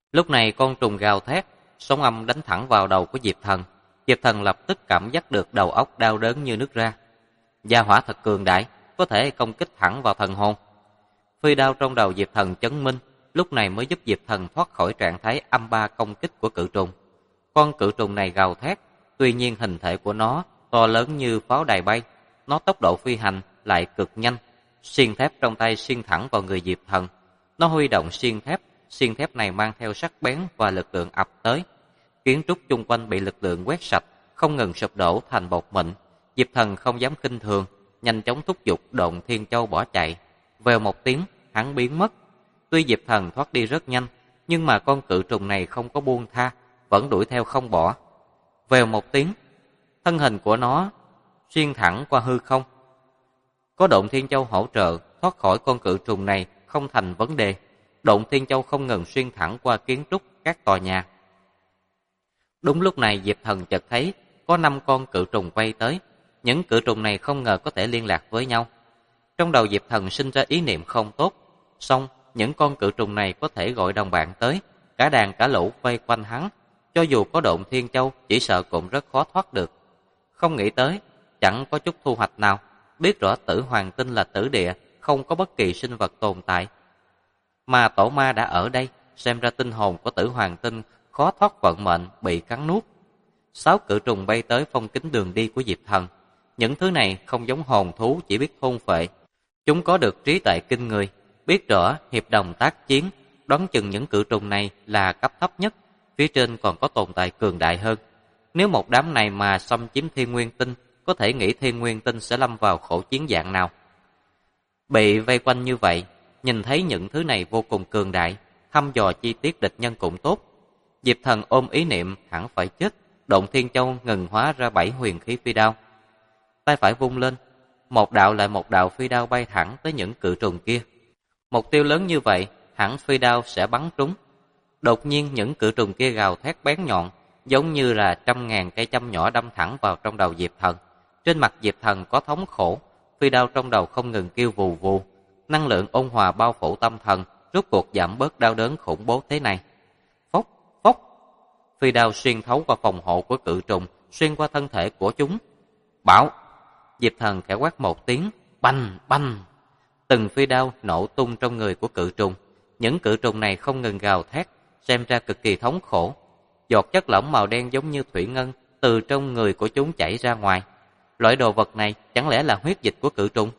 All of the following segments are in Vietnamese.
Lúc này con trùng gào thét, sóng âm đánh thẳng vào đầu của Diệp Thần. Diệp Thần lập tức cảm giác được đầu óc đau đớn như nứt ra. Gia hỏa thật cường đại, có thể công kích thẳng vào thần hồn. Phi đao trong đầu Diệp Thần chấn minh, lúc này mới giúp Diệp Thần thoát khỏi trạng thái âm ba công kích của cự trùng. Con cự trùng này gào thét, tuy nhiên hình thể của nó to lớn như pháo đài bay, nó tốc độ phi hành lại cực nhanh. Xiên thép trong tay xiên thẳng vào người Diệp Thần. Nó huy động xiên thép này mang theo sắc bén và lực lượng ập tới. Kiến trúc chung quanh bị lực lượng quét sạch, không ngừng sụp đổ thành bột mịn. Diệp Thần không dám khinh thường, nhanh chóng thúc giục Độn Thiên Châu bỏ chạy. Vèo một tiếng, hắn biến mất. Tuy Diệp Thần thoát đi rất nhanh, nhưng mà con cự trùng này không có buông tha, vẫn đuổi theo không bỏ. Vèo một tiếng, thân hình của nó xuyên thẳng qua hư không. Có Độn Thiên Châu hỗ trợ, thoát khỏi con cự trùng này không thành vấn đề. Độn Thiên Châu không ngừng xuyên thẳng qua kiến trúc các tòa nhà. Đúng lúc này Diệp Thần chợt thấy có 5 con cự trùng quay tới. Những cự trùng này không ngờ có thể liên lạc với nhau. Trong đầu Diệp Thần sinh ra ý niệm không tốt. Xong, những con cự trùng này có thể gọi đồng bạn tới. Cả đàn cả lũ vây quanh hắn. Cho dù có Độn Thiên Châu, chỉ sợ cũng rất khó thoát được. Không nghĩ tới, chẳng có chút thu hoạch nào. Biết rõ Tử Hoàng Tinh là tử địa, không có bất kỳ sinh vật tồn tại. Mà tổ ma đã ở đây, xem ra tinh hồn của Tử Hoàng Tinh khó thoát vận mệnh bị cắn nuốt. 6 cự trùng bay tới phong kín đường đi của Diệp Thần. Những thứ này không giống hồn thú chỉ biết thôn phệ. Chúng có được trí tuệ kinh người, biết rõ hiệp đồng tác chiến, đoán chừng những cự trùng này là cấp thấp nhất, phía trên còn có tồn tại cường đại hơn. Nếu một đám này mà xâm chiếm Thiên Nguyên Tinh, có thể nghĩ Thiên Nguyên Tinh sẽ lâm vào khổ chiến dạng nào. Bị vây quanh như vậy, nhìn thấy những thứ này vô cùng cường đại, thăm dò chi tiết địch nhân cũng tốt. Diệp Thần ôm ý niệm hẳn phải chết, Độn Thiên Châu ngừng hóa ra 7 huyền khí phi đao. Tay phải vung lên, một đạo lại một đạo phi đao bay thẳng tới những cự trùng kia. Mục tiêu lớn như vậy, hẳn phi đao sẽ bắn trúng. Đột nhiên những cự trùng kia gào thét bén nhọn, giống như là trăm ngàn cây châm nhỏ đâm thẳng vào trong đầu Diệp Thần. Trên mặt Diệp Thần có thống khổ, phi đao trong đầu không ngừng kêu vù vù. Năng lượng ôn hòa bao phủ tâm thần, rốt cuộc giảm bớt đau đớn khủng bố thế này. Phốc, phốc, phi đao xuyên thấu qua phòng hộ của cự trùng, xuyên qua thân thể của chúng. Bảo! Diệp Thần khẽ quát một tiếng, bành, bành. Từng phi đao nổ tung trong người của cự trùng. Những cự trùng này không ngừng gào thét, xem ra cực kỳ thống khổ. Giọt chất lỏng màu đen giống như thủy ngân từ trong người của chúng chảy ra ngoài. Loại đồ vật này chẳng lẽ là huyết dịch của cự trùng?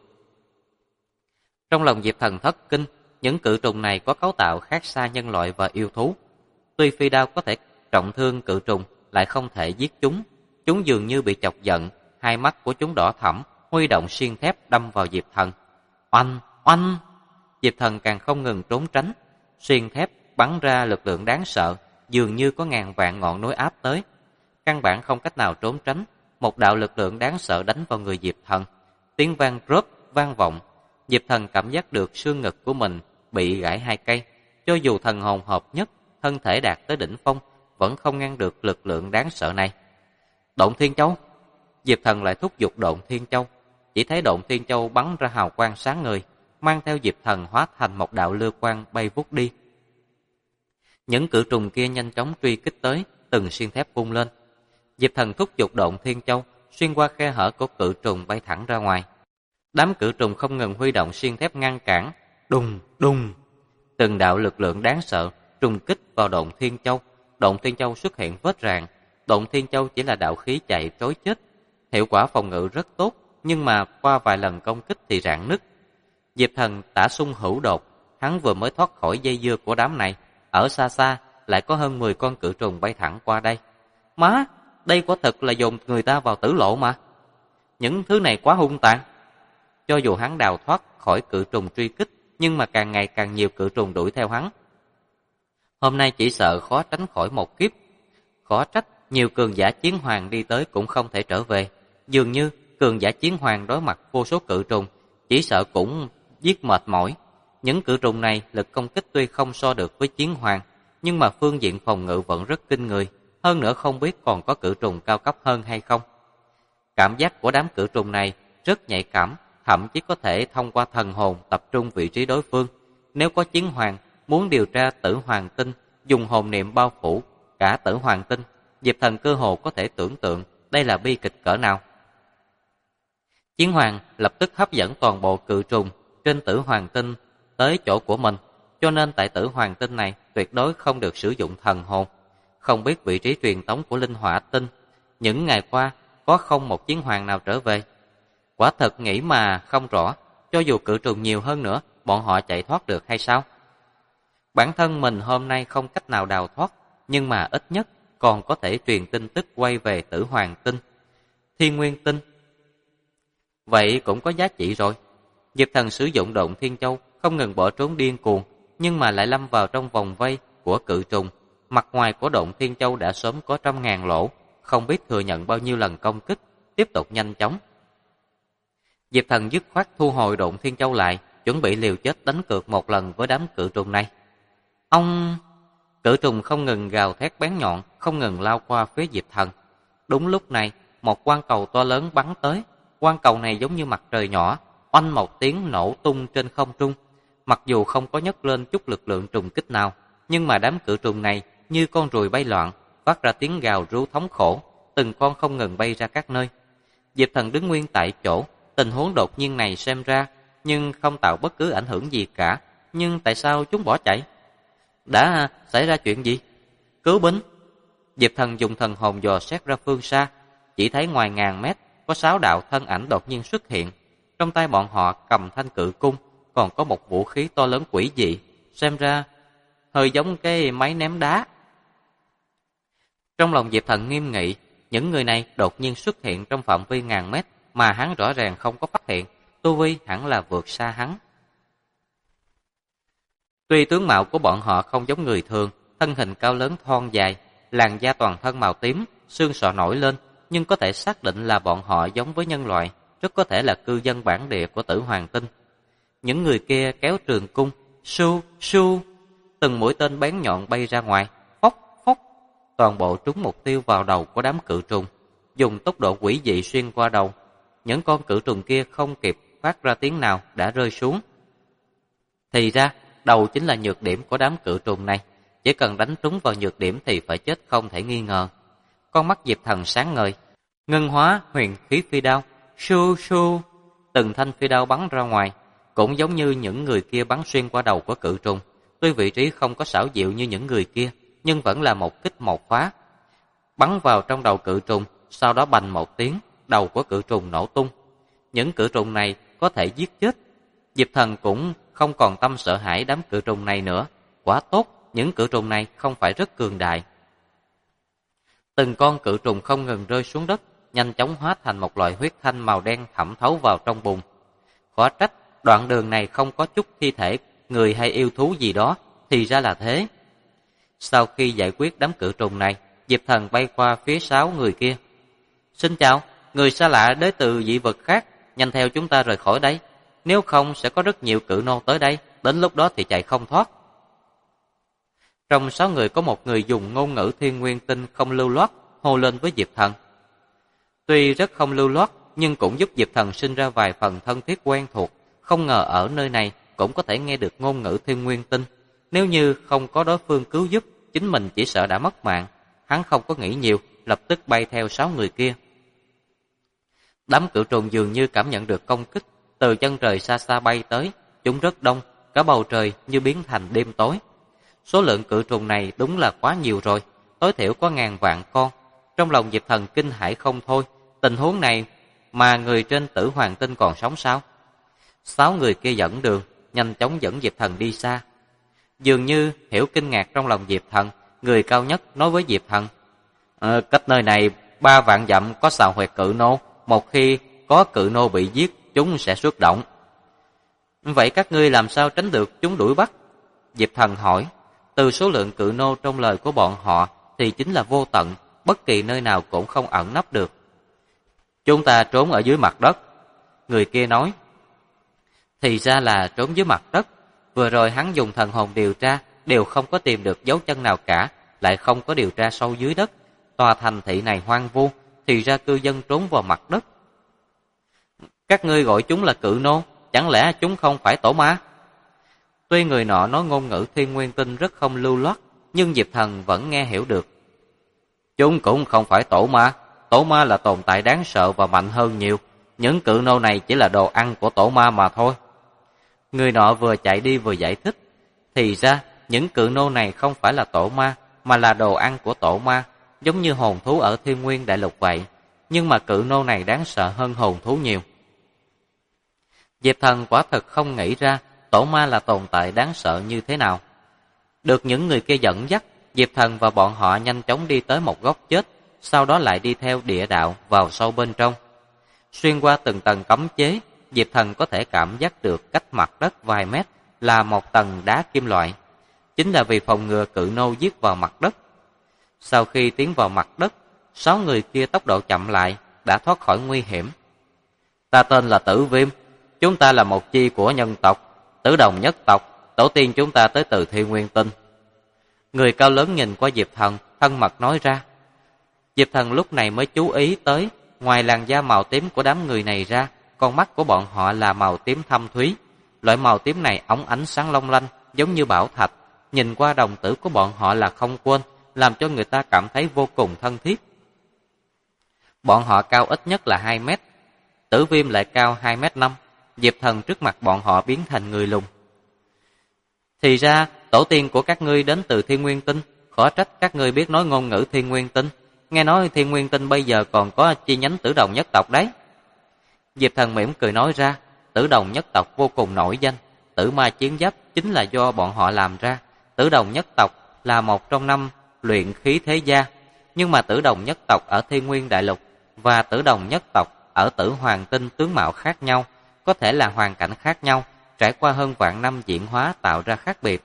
Trong lòng Diệp Thần thất kinh, những cự trùng này có cấu tạo khác xa nhân loại và yêu thú. Tuy phi đao có thể trọng thương cự trùng, lại không thể giết chúng. Chúng dường như bị chọc giận, hai mắt của chúng đỏ thẫm, huy động xiên thép đâm vào Diệp Thần. Oanh, oanh! Diệp Thần càng không ngừng trốn tránh. Xiên thép bắn ra lực lượng đáng sợ, dường như có ngàn vạn ngọn núi áp tới. Căn bản không cách nào trốn tránh. Một đạo lực lượng đáng sợ đánh vào người Diệp Thần. Tiếng vang rớp vang vọng. Diệp Thần cảm giác được xương ngực của mình bị gãy 2 cây. Cho dù thần hồn hợp nhất, thân thể đạt tới đỉnh phong, vẫn không ngăn được lực lượng đáng sợ này. Độn Thiên Châu! Diệp Thần lại thúc giục Độn Thiên Châu. Chỉ thấy Độn Thiên Châu bắn ra hào quang sáng ngời, mang theo Diệp Thần hóa thành một đạo lưu quang bay vút đi. Những cự trùng kia nhanh chóng truy kích tới, từng xiên thép vung lên. Diệp Thần thúc giục Độn Thiên Châu, xuyên qua khe hở của cự trùng bay thẳng ra ngoài. Đám cự trùng không ngừng huy động xiên thép ngăn cản. Đùng, đùng! Từng đạo lực lượng đáng sợ trùng kích vào Độn Thiên Châu. Độn Thiên Châu xuất hiện vết rạn. Độn Thiên Châu chỉ là đạo khí chạy trối chết. Hiệu quả phòng ngự rất tốt, nhưng mà qua vài lần công kích thì rạn nứt. Diệp Thần tả xung hữu đột, hắn vừa mới thoát khỏi dây dưa của đám này. Ở xa xa lại có hơn 10 con cự trùng bay thẳng qua đây. Má, đây quả thực là dồn người ta vào tử lộ mà. Những thứ này quá hung tàn. Cho dù hắn đào thoát khỏi cự trùng truy kích, nhưng mà càng ngày càng nhiều cự trùng đuổi theo hắn. Hôm nay chỉ sợ khó tránh khỏi một kiếp. Khó trách nhiều cường giả chiến hoàng đi tới cũng không thể trở về. Dường như cường giả chiến hoàng đối mặt vô số cự trùng, chỉ sợ cũng giết mệt mỏi. Những cự trùng này lực công kích tuy không so được với chiến hoàng, nhưng mà phương diện phòng ngự vẫn rất kinh người. Hơn nữa không biết còn có cự trùng cao cấp hơn hay không. Cảm giác của đám cự trùng này rất nhạy cảm, thậm chí có thể thông qua thần hồn tập trung vị trí đối phương. Nếu có chiến hoàng muốn điều tra Tử Hoàng Tinh, dùng hồn niệm bao phủ cả Tử Hoàng Tinh. Diệp Thần cơ hồ có thể tưởng tượng đây là bi kịch cỡ nào. Chiến Hoàng lập tức hấp dẫn toàn bộ cự trùng trên Tử Hoàng Tinh tới chỗ của mình, cho nên tại Tử Hoàng Tinh này tuyệt đối không được sử dụng thần hồn. Không biết vị trí truyền tống của Linh Hỏa Tinh, những ngày qua có không một Chiến Hoàng nào trở về. Quả thật nghĩ mà không rõ, cho dù cự trùng nhiều hơn nữa, bọn họ chạy thoát được hay sao? Bản thân mình hôm nay không cách nào đào thoát, nhưng mà ít nhất còn có thể truyền tin tức quay về Tử Hoàng Tinh, Thiên Nguyên Tinh. Vậy cũng có giá trị rồi. Diệp Thần sử dụng Độn Thiên Châu không ngừng bỏ trốn điên cuồng, nhưng mà lại lâm vào trong vòng vây của cự trùng. Mặt ngoài của Độn Thiên Châu đã sớm có 100.000 lỗ, không biết thừa nhận bao nhiêu lần công kích, tiếp tục nhanh chóng. Diệp Thần dứt khoát thu hồi Độn Thiên Châu lại, chuẩn bị liều chết đánh cược một lần với đám cự trùng này. Ông... Cự trùng không ngừng gào thét bén nhọn, không ngừng lao qua phía Diệp Thần. Đúng lúc này, một quang cầu to lớn bắn tới. Quang cầu này giống như mặt trời nhỏ, oanh một tiếng nổ tung trên không trung. Mặc dù không có nhấc lên chút lực lượng trùng kích nào, nhưng mà đám cự trùng này như con ruồi bay loạn, phát ra tiếng gào rú thống khổ, từng con không ngừng bay ra các nơi. Diệp Thần đứng nguyên tại chỗ, tình huống đột nhiên này xem ra nhưng không tạo bất cứ ảnh hưởng gì cả. Nhưng tại sao chúng bỏ chạy? Đã xảy ra chuyện gì? Cứu binh! Diệp Thần dùng thần hồn dò xét ra phương xa, chỉ thấy ngoài ngàn mét có 6 đạo thân ảnh đột nhiên xuất hiện. Trong tay bọn họ cầm thanh cự cung, còn có một vũ khí to lớn quỷ dị, xem ra hơi giống cái máy ném đá. Trong lòng Diệp Thần nghiêm nghị, những người này đột nhiên xuất hiện trong phạm vi ngàn mét mà hắn rõ ràng không có phát hiện, tu vi hẳn là vượt xa hắn. Tuy tướng mạo của bọn họ không giống người thường, thân hình cao lớn thon dài, làn da toàn thân màu tím, xương sọ nổi lên, nhưng có thể xác định là bọn họ giống với nhân loại, rất có thể là cư dân bản địa của Tử Hoàng Tinh. Những người kia kéo trường cung, su su, từng mũi tên bén nhọn bay ra ngoài, phốc phốc, toàn bộ trúng mục tiêu vào đầu của đám cự trùng, dùng tốc độ quỷ dị xuyên qua đầu. Những con cự trùng kia không kịp phát ra tiếng nào đã rơi xuống. Thì ra, đầu chính là nhược điểm của đám cự trùng này, chỉ cần đánh trúng vào nhược điểm thì phải chết không thể nghi ngờ. Con mắt Diệp Thần sáng ngời, ngân hóa huyền khí phi đao, su su, từng thanh phi đao bắn ra ngoài, cũng giống như những người kia bắn xuyên qua đầu của cự trùng. Tuy vị trí không có xảo diệu như những người kia, nhưng vẫn là một kích một phá. Bắn vào trong đầu cự trùng, sau đó bành một tiếng, đầu của cự trùng nổ tung. Những cự trùng này có thể giết chết. Diệp Thần cũng không còn tâm sợ hãi đám cự trùng này nữa. Quá tốt, những cự trùng này không phải rất cường đại. Từng con cự trùng không ngừng rơi xuống đất, nhanh chóng hóa thành một loại huyết thanh màu đen thẩm thấu vào trong bùn. Khó trách, đoạn đường này không có chút thi thể người hay yêu thú gì đó, thì ra là thế. Sau khi giải quyết đám cự trùng này, Diệp Thần bay qua phía 6 người kia. Xin chào, người xa lạ đến từ dị vực khác, nhanh theo chúng ta rời khỏi đây. Nếu không sẽ có rất nhiều cự nô tới đây, đến lúc đó thì chạy không thoát. Trong 6 người có một người dùng ngôn ngữ Thiên Nguyên Tinh không lưu loát, hô lên với Diệp Thần. Tuy rất không lưu loát, nhưng cũng giúp Diệp Thần sinh ra vài phần thân thiết quen thuộc. Không ngờ ở nơi này cũng có thể nghe được ngôn ngữ Thiên Nguyên Tinh. Nếu như không có đối phương cứu giúp, chính mình chỉ sợ đã mất mạng. Hắn không có nghĩ nhiều, lập tức bay theo 6 người kia. Đám cự trùng dường như cảm nhận được công kích, từ chân trời xa xa bay tới. Chúng rất đông, cả bầu trời như biến thành đêm tối. Số lượng cự trùng này đúng là quá nhiều rồi, tối thiểu có ngàn vạn con. Trong lòng Diệp Thần kinh hãi không thôi, tình huống này mà người trên Tử Hoàng Tinh còn sống sao? 6 người kia dẫn đường, nhanh chóng dẫn Diệp Thần đi xa. Dường như hiểu kinh ngạc trong lòng Diệp Thần, người cao nhất nói với Diệp Thần: cách nơi này 3 vạn dặm có sào huyệt cự nô, một khi có cự nô bị giết, chúng sẽ xuất động. Vậy các ngươi làm sao tránh được chúng đuổi bắt? Diệp Thần hỏi. Từ số lượng cự nô trong lời của bọn họ thì chính là vô tận, bất kỳ nơi nào cũng không ẩn nấp được. Chúng ta trốn ở dưới mặt đất. Người kia nói. Thì ra là trốn dưới mặt đất. Vừa rồi hắn dùng thần hồn điều tra, đều không có tìm được dấu chân nào cả, lại không có điều tra sâu dưới đất. Tòa thành thị này hoang vu, thì ra cư dân trốn vào mặt đất. Các ngươi gọi chúng là cự nô, chẳng lẽ chúng không phải tổ ma? Tuy người nọ nói ngôn ngữ Thiên Nguyên Tinh rất không lưu loát, nhưng Diệp Thần vẫn nghe hiểu được. Chúng cũng không phải tổ ma là tồn tại đáng sợ và mạnh hơn nhiều. Những cự nô này chỉ là đồ ăn của tổ ma mà thôi. Người nọ vừa chạy đi vừa giải thích. Thì ra, những cự nô này không phải là tổ ma, mà là đồ ăn của tổ ma, giống như hồn thú ở Thiên Nguyên Đại Lục vậy. Nhưng mà cự nô này đáng sợ hơn hồn thú nhiều. Diệp Thần quả thật không nghĩ ra tổ ma là tồn tại đáng sợ như thế nào. Được những người kia dẫn dắt, Diệp Thần và bọn họ nhanh chóng đi tới một góc chết, sau đó lại đi theo địa đạo vào sâu bên trong. Xuyên qua từng tầng cấm chế, Diệp Thần có thể cảm giác được cách mặt đất vài mét là một tầng đá kim loại. Chính là vì phòng ngừa cự nô giết vào mặt đất. Sau khi tiến vào mặt đất, 6 người kia tốc độ chậm lại, đã thoát khỏi nguy hiểm. Ta tên là Tử Viêm, chúng ta là một chi của nhân tộc, Tử Đồng nhất tộc, tổ tiên chúng ta tới từ Thiên Nguyên Tinh. Người cao lớn nhìn qua Diệp Thần, thân mật nói ra. Diệp Thần lúc này mới chú ý tới, ngoài làn da màu tím của đám người này ra, con mắt của bọn họ là màu tím thâm thúy. Loại màu tím này óng ánh sáng long lanh, giống như bảo thạch. Nhìn qua đồng tử của bọn họ là không quên, làm cho người ta cảm thấy vô cùng thân thiết. Bọn họ cao ít nhất là 2 mét, Tử Viêm lại cao 2m5. Diệp Thần trước mặt bọn họ biến thành người lùn. Thì ra, tổ tiên của các ngươi đến từ Thiên Nguyên Tinh, khó trách các ngươi biết nói ngôn ngữ Thiên Nguyên Tinh. Nghe nói Thiên Nguyên Tinh bây giờ còn có chi nhánh Tử Đồng nhất tộc đấy. Diệp Thần mỉm cười nói ra, Tử Đồng nhất tộc vô cùng nổi danh, tử ma chiến giáp chính là do bọn họ làm ra. Tử Đồng nhất tộc là một trong 5 luyện khí thế gia, nhưng mà Tử Đồng nhất tộc ở Thiên Nguyên Đại Lục và Tử Đồng nhất tộc ở Tử Hoàng Tinh tướng mạo khác nhau, có thể là hoàn cảnh khác nhau, trải qua hơn vạn năm diễn hóa tạo ra khác biệt.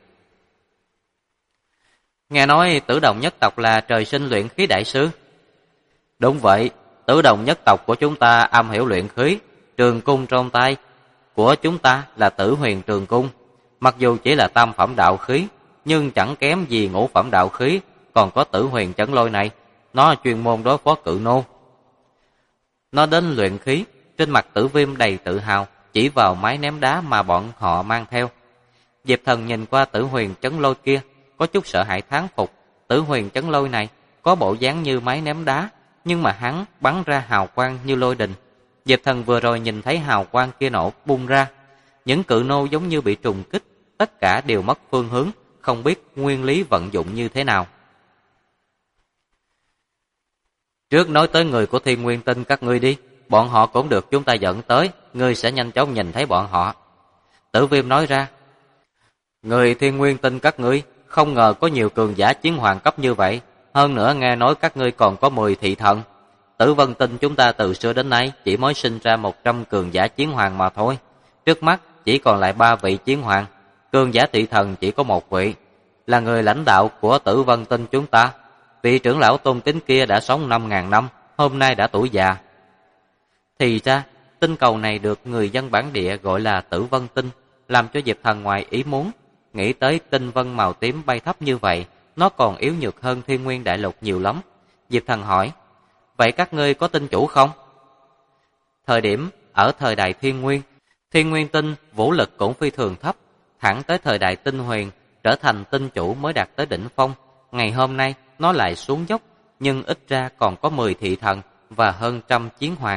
Nghe nói Tử Đồng nhất tộc là trời sinh luyện khí đại sư. Đúng vậy, Tử Đồng nhất tộc của chúng ta am hiểu luyện khí, trường cung trong tay của chúng ta là Tử Huyền trường cung. Mặc dù chỉ là tam phẩm đạo khí, nhưng chẳng kém gì ngũ phẩm đạo khí, còn có Tử Huyền chấn lôi này, nó chuyên môn đối phó cự nô. Nó đến luyện khí, trên mặt Tử Viêm đầy tự hào, chỉ vào máy ném đá mà bọn họ mang theo. Diệp Thần nhìn qua Tử Huyền chấn lôi kia, có chút sợ hãi thán phục. Tử Huyền chấn lôi này có bộ dáng như máy ném đá, nhưng mà hắn bắn ra hào quang như lôi đình. Diệp Thần vừa rồi nhìn thấy hào quang kia nổ bung ra, những cự nô giống như bị trùng kích, tất cả đều mất phương hướng, không biết nguyên lý vận dụng như thế nào. Trước nói tới người của Thiên Nguyên Tinh các ngươi đi, bọn họ cũng được chúng ta dẫn tới, ngươi sẽ nhanh chóng nhìn thấy bọn họ. Tử Viêm nói ra, người Thiên Nguyên Tinh các ngươi, không ngờ có nhiều cường giả chiến hoàng cấp như vậy, hơn nữa nghe nói các ngươi còn có 10 thị thần. Tử Vân Tinh chúng ta từ xưa đến nay chỉ mới sinh ra 100 cường giả chiến hoàng mà thôi, trước mắt chỉ còn lại 3 vị chiến hoàng, cường giả thị thần chỉ có 1 vị, là người lãnh đạo của Tử Vân Tinh chúng ta. Vị trưởng lão tôn kính kia đã sống 5.000 năm, hôm nay đã tuổi già. Thì ra, tinh cầu này được người dân bản địa gọi là Tử Vân Tinh, làm cho Diệp Thần ngoài ý muốn, nghĩ tới tinh vân màu tím bay thấp như vậy, nó còn yếu nhược hơn Thiên Nguyên Đại Lục nhiều lắm. Diệp Thần hỏi, vậy các ngươi có tinh chủ không? Ở thời đại Thiên Nguyên Tinh vũ lực cũng phi thường thấp, thẳng tới thời đại Tinh Huyền, trở thành tinh chủ mới đạt tới đỉnh phong. Ngày hôm nay, nó lại xuống dốc, nhưng ít ra còn có 10 thị thần và hơn 100 chiến hoàng.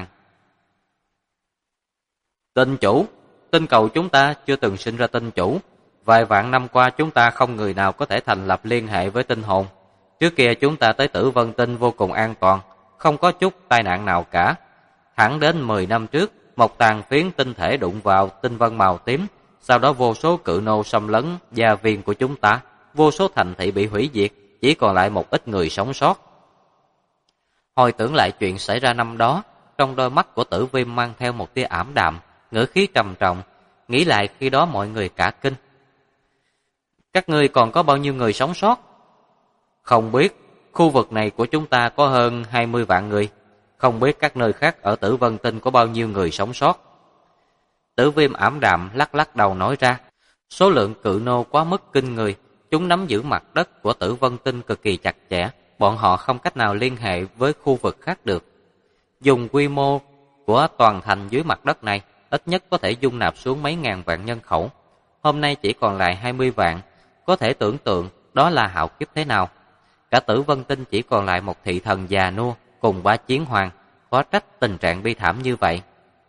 Tinh chủ, tinh cầu chúng ta chưa từng sinh ra tinh chủ. Vài vạn năm qua chúng ta không người nào có thể thành lập liên hệ với tinh hồn. Trước kia chúng ta tới Tử Vân Tinh vô cùng an toàn, không có chút tai nạn nào cả. Thẳng đến 10 năm trước, một tàn phiến tinh thể đụng vào tinh vân màu tím, sau đó vô số cự nô xâm lấn gia viên của chúng ta, vô số thành thị bị hủy diệt, chỉ còn lại một ít người sống sót. Hồi tưởng lại chuyện xảy ra năm đó, trong đôi mắt của Tử Viêm mang theo một tia ảm đạm, ngữ khí trầm trọng, nghĩ lại khi đó mọi người cả kinh. Các ngươi còn có bao nhiêu người sống sót? Không biết, khu vực này của chúng ta có hơn 20 vạn người, không biết các nơi khác ở Tử Vân Tinh có bao nhiêu người sống sót. Tử Viêm ảm đạm lắc lắc đầu nói ra, số lượng cự nô quá mức kinh người, chúng nắm giữ mặt đất của Tử Vân Tinh cực kỳ chặt chẽ, bọn họ không cách nào liên hệ với khu vực khác được. Dùng quy mô của toàn thành dưới mặt đất này, ít nhất có thể dung nạp xuống mấy ngàn vạn nhân khẩu. Hôm nay chỉ còn lại 20 vạn, có thể tưởng tượng đó là hạo kiếp thế nào. Cả Tử Vân Tinh chỉ còn lại một thị thần già nua cùng 3 chiến hoàng, có trách tình trạng bi thảm như vậy.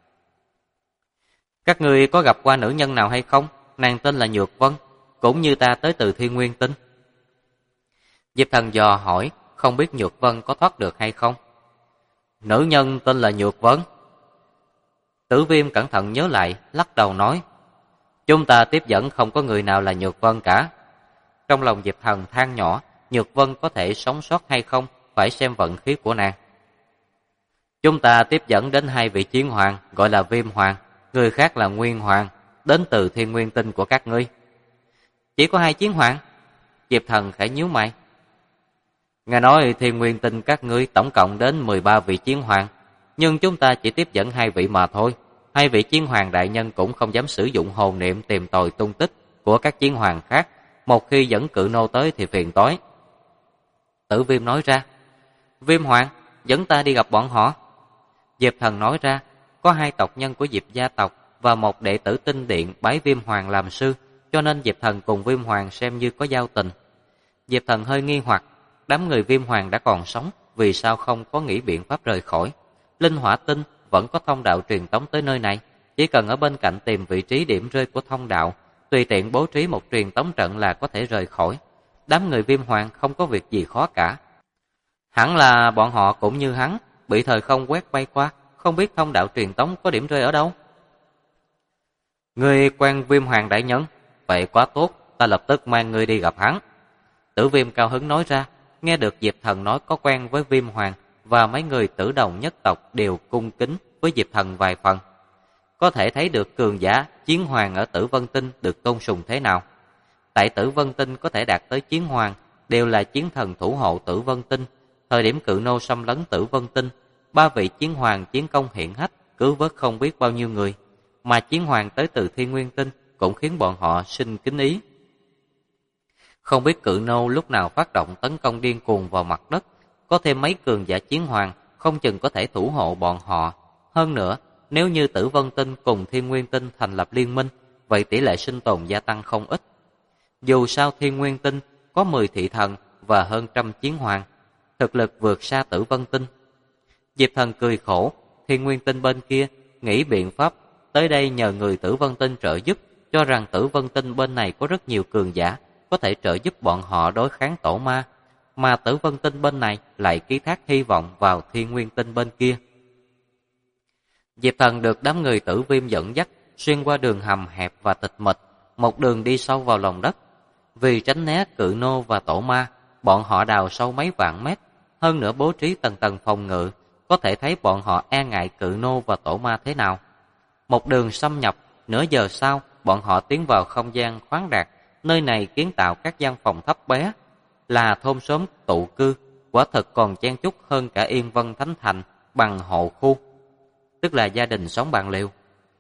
Các ngươi có gặp qua nữ nhân nào hay không? Nàng tên là Nhược Vân, cũng như ta tới từ Thiên Nguyên Tinh. Diệp Thần dò hỏi, không biết Nhược Vân có thoát được hay không. Nữ nhân tên là Nhược Vân. Tử Viêm cẩn thận nhớ lại, lắc đầu nói, chúng ta tiếp dẫn không có người nào là Nhược Vân cả. Trong lòng Diệp Thần than nhỏ, Nhược Vân có thể sống sót hay không, phải xem vận khí của nàng. Chúng ta tiếp dẫn đến 2 vị chiến hoàng, gọi là Viêm Hoàng, người khác là Nguyên Hoàng, đến từ Thiên Nguyên Tinh của các ngươi. Chỉ có 2 chiến hoàng? Diệp Thần khẽ nhíu mày. Nghe nói Thiên Nguyên Tinh các ngươi tổng cộng đến 13 vị chiến hoàng, nhưng chúng ta chỉ tiếp dẫn 2 vị mà thôi. 2 vị chiến hoàng đại nhân cũng không dám sử dụng hồn niệm tìm tòi tung tích của các chiến hoàng khác, một khi dẫn Cự Nô tới thì phiền toái. Tử Viêm nói ra, Viêm Hoàng, dẫn ta đi gặp bọn họ. Diệp Thần nói ra, có 2 tộc nhân của Diệp gia tộc và một đệ tử Tinh Điện bái Viêm Hoàng làm sư, cho nên Diệp Thần cùng Viêm Hoàng xem như có giao tình. Diệp Thần hơi nghi hoặc, đám người Viêm Hoàng đã còn sống, vì sao không có nghĩ biện pháp rời khỏi? Linh Hỏa Tinh vẫn có thông đạo truyền tống tới nơi này, chỉ cần ở bên cạnh tìm vị trí điểm rơi của thông đạo, tùy tiện bố trí một truyền tống trận là có thể rời khỏi. Đám người Viêm Hoàng không có việc gì khó cả. Hẳn là bọn họ cũng như hắn, bị thời không quét bay qua, không biết thông đạo truyền tống có điểm rơi ở đâu. Ngươi quen Viêm Hoàng đại nhân? Vậy quá tốt, ta lập tức mang ngươi đi gặp hắn. Tử Viêm cao hứng nói ra, nghe được Diệp Thần nói có quen với Viêm Hoàng, và mấy người Tử Đồng nhất tộc đều cung kính với Diệp Thần vài phần. Có thể thấy được cường giả chiến hoàng ở Tử Vân Tinh được tôn sùng thế nào. Tại Tử Vân Tinh có thể đạt tới chiến hoàng đều là chiến thần thủ hộ Tử Vân Tinh. Thời điểm Cự Nô xâm lấn Tử Vân Tinh, 3 vị chiến hoàng chiến công hiển hách, cứu vớt không biết bao nhiêu người, mà chiến hoàng tới từ Thiên Nguyên Tinh cũng khiến bọn họ sinh kính ý. Không biết Cự Nô lúc nào phát động tấn công điên cuồng vào mặt đất, có thêm mấy cường giả chiến hoàng không chừng có thể thủ hộ bọn họ. Hơn nữa, nếu như Tử Vân Tinh cùng Thiên Nguyên Tinh thành lập liên minh, vậy tỷ lệ sinh tồn gia tăng không ít. Dù sao Thiên Nguyên Tinh có 10 thị thần và hơn 100 chiến hoàng, thực lực vượt xa Tử Vân Tinh. Diệp Thần cười khổ, Thiên Nguyên Tinh bên kia nghĩ biện pháp tới đây nhờ người Tử Vân Tinh trợ giúp, cho rằng Tử Vân Tinh bên này có rất nhiều cường giả có thể trợ giúp bọn họ đối kháng tổ ma, mà Tử Vân Tinh bên này lại ký thác hy vọng vào Thiên Nguyên Tinh bên kia. Diệp Thần được đám người Tử Viêm dẫn dắt xuyên qua đường hầm hẹp và tịch mịch, một đường đi sâu vào lòng đất. Vì tránh né Cự Nô và tổ ma, bọn họ đào sâu mấy vạn mét, hơn nữa bố trí tầng tầng phòng ngự, có thể thấy bọn họ e ngại Cự Nô và tổ ma thế nào. Một đường xâm nhập, nửa giờ sau, bọn họ tiến vào không gian khoáng đạt, nơi này kiến tạo các gian phòng thấp bé, là thôn xóm tụ cư, quả thực còn chen chúc hơn cả Yên Vân Thánh Thành bằng hộ khu, tức là gia đình sống bằng liều.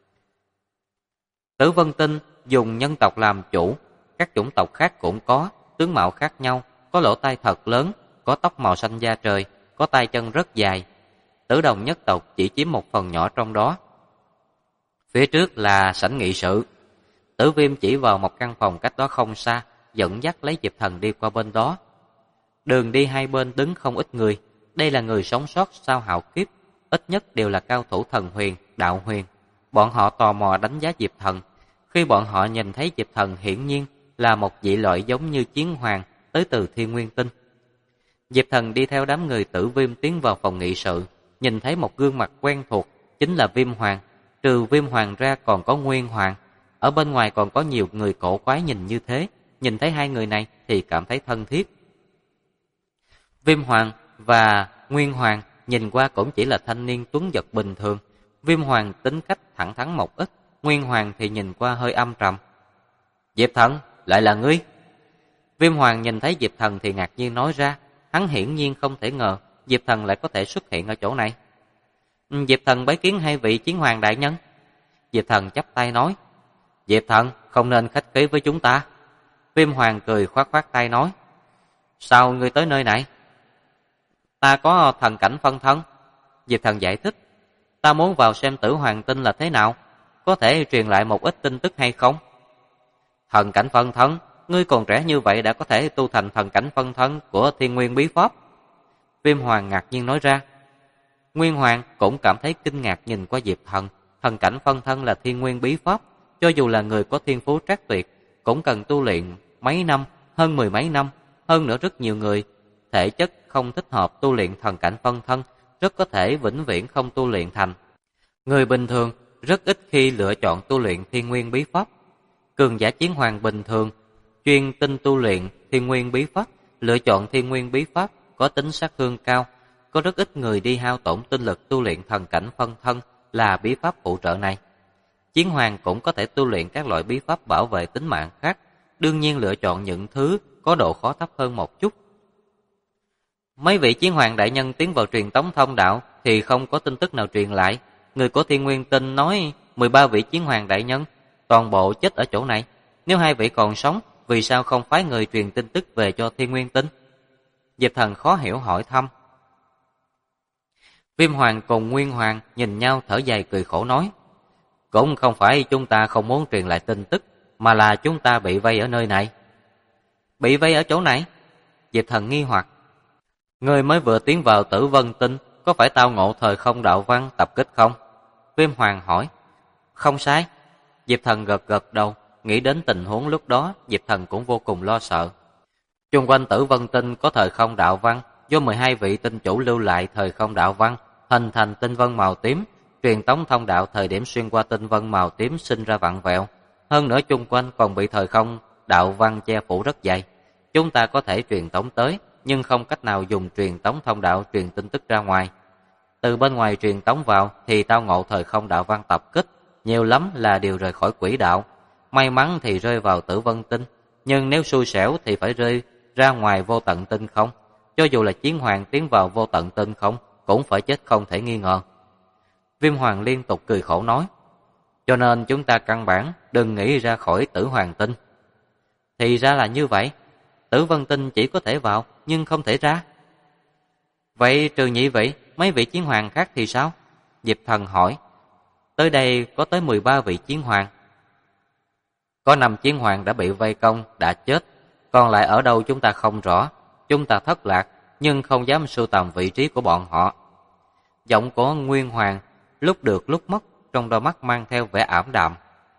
Tử Vân Tinh dùng nhân tộc làm chủ, các chủng tộc khác cũng có, tướng mạo khác nhau, có lỗ tai thật lớn, có tóc màu xanh da trời, có tay chân rất dài. Tử Đồng nhất tộc chỉ chiếm một phần nhỏ trong đó. Phía trước là sảnh nghị sự. Tử Viêm chỉ vào một căn phòng cách đó không xa, dẫn dắt lấy Diệp Thần đi qua bên đó. Đường đi hai bên đứng không ít người, đây là người sống sót sau hạo kiếp, ít nhất đều là cao thủ thần huyền, đạo huyền. Bọn họ tò mò đánh giá Diệp Thần. Khi bọn họ nhìn thấy Diệp Thần hiển nhiên là một dị loại giống như chiến hoàng tới từ Thiên Nguyên Tinh. Diệp Thần đi theo đám người Tử Viêm tiến vào phòng nghị sự, nhìn thấy một gương mặt quen thuộc, chính là Viêm Hoàng. Trừ Viêm Hoàng ra còn có Nguyên Hoàng. Ở bên ngoài còn có nhiều người cổ quái nhìn như thế, nhìn thấy hai người này thì cảm thấy thân thiết. Viêm Hoàng và Nguyên Hoàng nhìn qua cũng chỉ là thanh niên tuấn giật bình thường. Viêm Hoàng tính cách thẳng thắn một ít, Nguyên Hoàng thì nhìn qua hơi âm trầm. Diệp Thần, lại là ngươi? Viêm Hoàng nhìn thấy Diệp Thần thì ngạc nhiên nói ra, hắn hiển nhiên không thể ngờ Diệp Thần lại có thể xuất hiện ở chỗ này. Diệp Thần bái kiến hai vị chiến hoàng đại nhân. Diệp Thần chắp tay nói, Diệp Thần không nên khách khí với chúng ta. Viêm Hoàng cười khoát khoát tay nói, sao ngươi tới nơi này? Ta có thần cảnh phân thân. Diệp Thần giải thích, ta muốn vào xem Tử Hoàng Tinh là thế nào, có thể truyền lại một ít tin tức hay không? Thần cảnh phân thân, ngươi còn trẻ như vậy đã có thể tu thành thần cảnh phân thân của Thiên Nguyên bí pháp. Viêm Hoàng ngạc nhiên nói ra. Nguyên Hoàng cũng cảm thấy kinh ngạc nhìn qua Diệp Thần. Thần cảnh phân thân là Thiên Nguyên bí pháp, cho dù là người có thiên phú trác tuyệt, cũng cần tu luyện mấy năm, hơn 10 mấy năm. Hơn nữa rất nhiều người, thể chất không thích hợp tu luyện thần cảnh phân thân, rất có thể vĩnh viễn không tu luyện thành. Người bình thường rất ít khi lựa chọn tu luyện Thiên Nguyên bí pháp. Cường giả chiến hoàng bình thường chuyên tinh tu luyện Thiên Nguyên bí pháp, lựa chọn Thiên Nguyên bí pháp có tính sát thương cao, có rất ít người đi hao tổn tinh lực tu luyện thần cảnh phân thân là bí pháp phụ trợ này. Chiến hoàng cũng có thể tu luyện các loại bí pháp bảo vệ tính mạng khác, đương nhiên lựa chọn những thứ có độ khó thấp hơn một chút. Mấy vị chiến hoàng đại nhân tiến vào truyền tống thông đạo thì không có tin tức nào truyền lại. Người của Thiên Nguyên Tinh nói 13 vị chiến hoàng đại nhân toàn bộ chết ở chỗ này. Nếu 2 vị còn sống, vì sao không phái người truyền tin tức về cho Thiên Nguyên Tinh? Diệp Thần khó hiểu hỏi thăm. Viêm Hoàng cùng Nguyên Hoàng nhìn nhau thở dài cười khổ nói. Cũng không phải chúng ta không muốn truyền lại tin tức, mà là chúng ta bị vây ở nơi này. Bị vây ở chỗ này? Diệp Thần nghi hoặc. Người mới vừa tiến vào Tử Vân Tinh, có phải tao ngộ thời không đạo văn tập kích không? Viêm Hoàng hỏi. Không sai. Diệp Thần gật gật đầu, nghĩ đến tình huống lúc đó, Diệp Thần cũng vô cùng lo sợ. Chung quanh Tử Vân Tinh có thời không đạo văn, do 12 vị tinh chủ lưu lại thời không đạo văn, hình thành tinh vân màu tím, truyền tống thông đạo thời điểm xuyên qua tinh vân màu tím sinh ra vặn vẹo. Hơn nữa chung quanh còn bị thời không đạo văn che phủ rất dày. Chúng ta có thể truyền tống tới, nhưng không cách nào dùng truyền tống thông đạo truyền tin tức ra ngoài. Từ bên ngoài truyền tống vào thì tao ngộ thời không đạo văn tập kích, nhiều lắm là đều rời khỏi quỹ đạo. May mắn thì rơi vào Tử Vân Tinh, nhưng nếu xui xẻo thì phải rơi ra ngoài vô tận tinh không. Cho dù là chiến hoàng tiến vào vô tận tinh không, cũng phải chết không thể nghi ngờ. Viêm Hoàng liên tục cười khổ nói. Cho nên chúng ta căn bản đừng nghĩ ra khỏi Tử Hoàng Tinh. Thì ra là như vậy. Tử Vân Tinh chỉ có thể vào, nhưng không thể ra. Vậy trừ nhị vị, mấy vị chiến hoàng khác thì sao? Diệp Thần hỏi. Tới đây có tới 13 vị chiến hoàng. Có 5 chiến hoàng đã bị vây công, đã chết. Còn lại ở đâu chúng ta không rõ. Chúng ta thất lạc, nhưng không dám sưu tầm vị trí của bọn họ. Giọng của Nguyên Hoàng lúc được lúc mất, trong đôi mắt mang theo vẻ ảm đạm.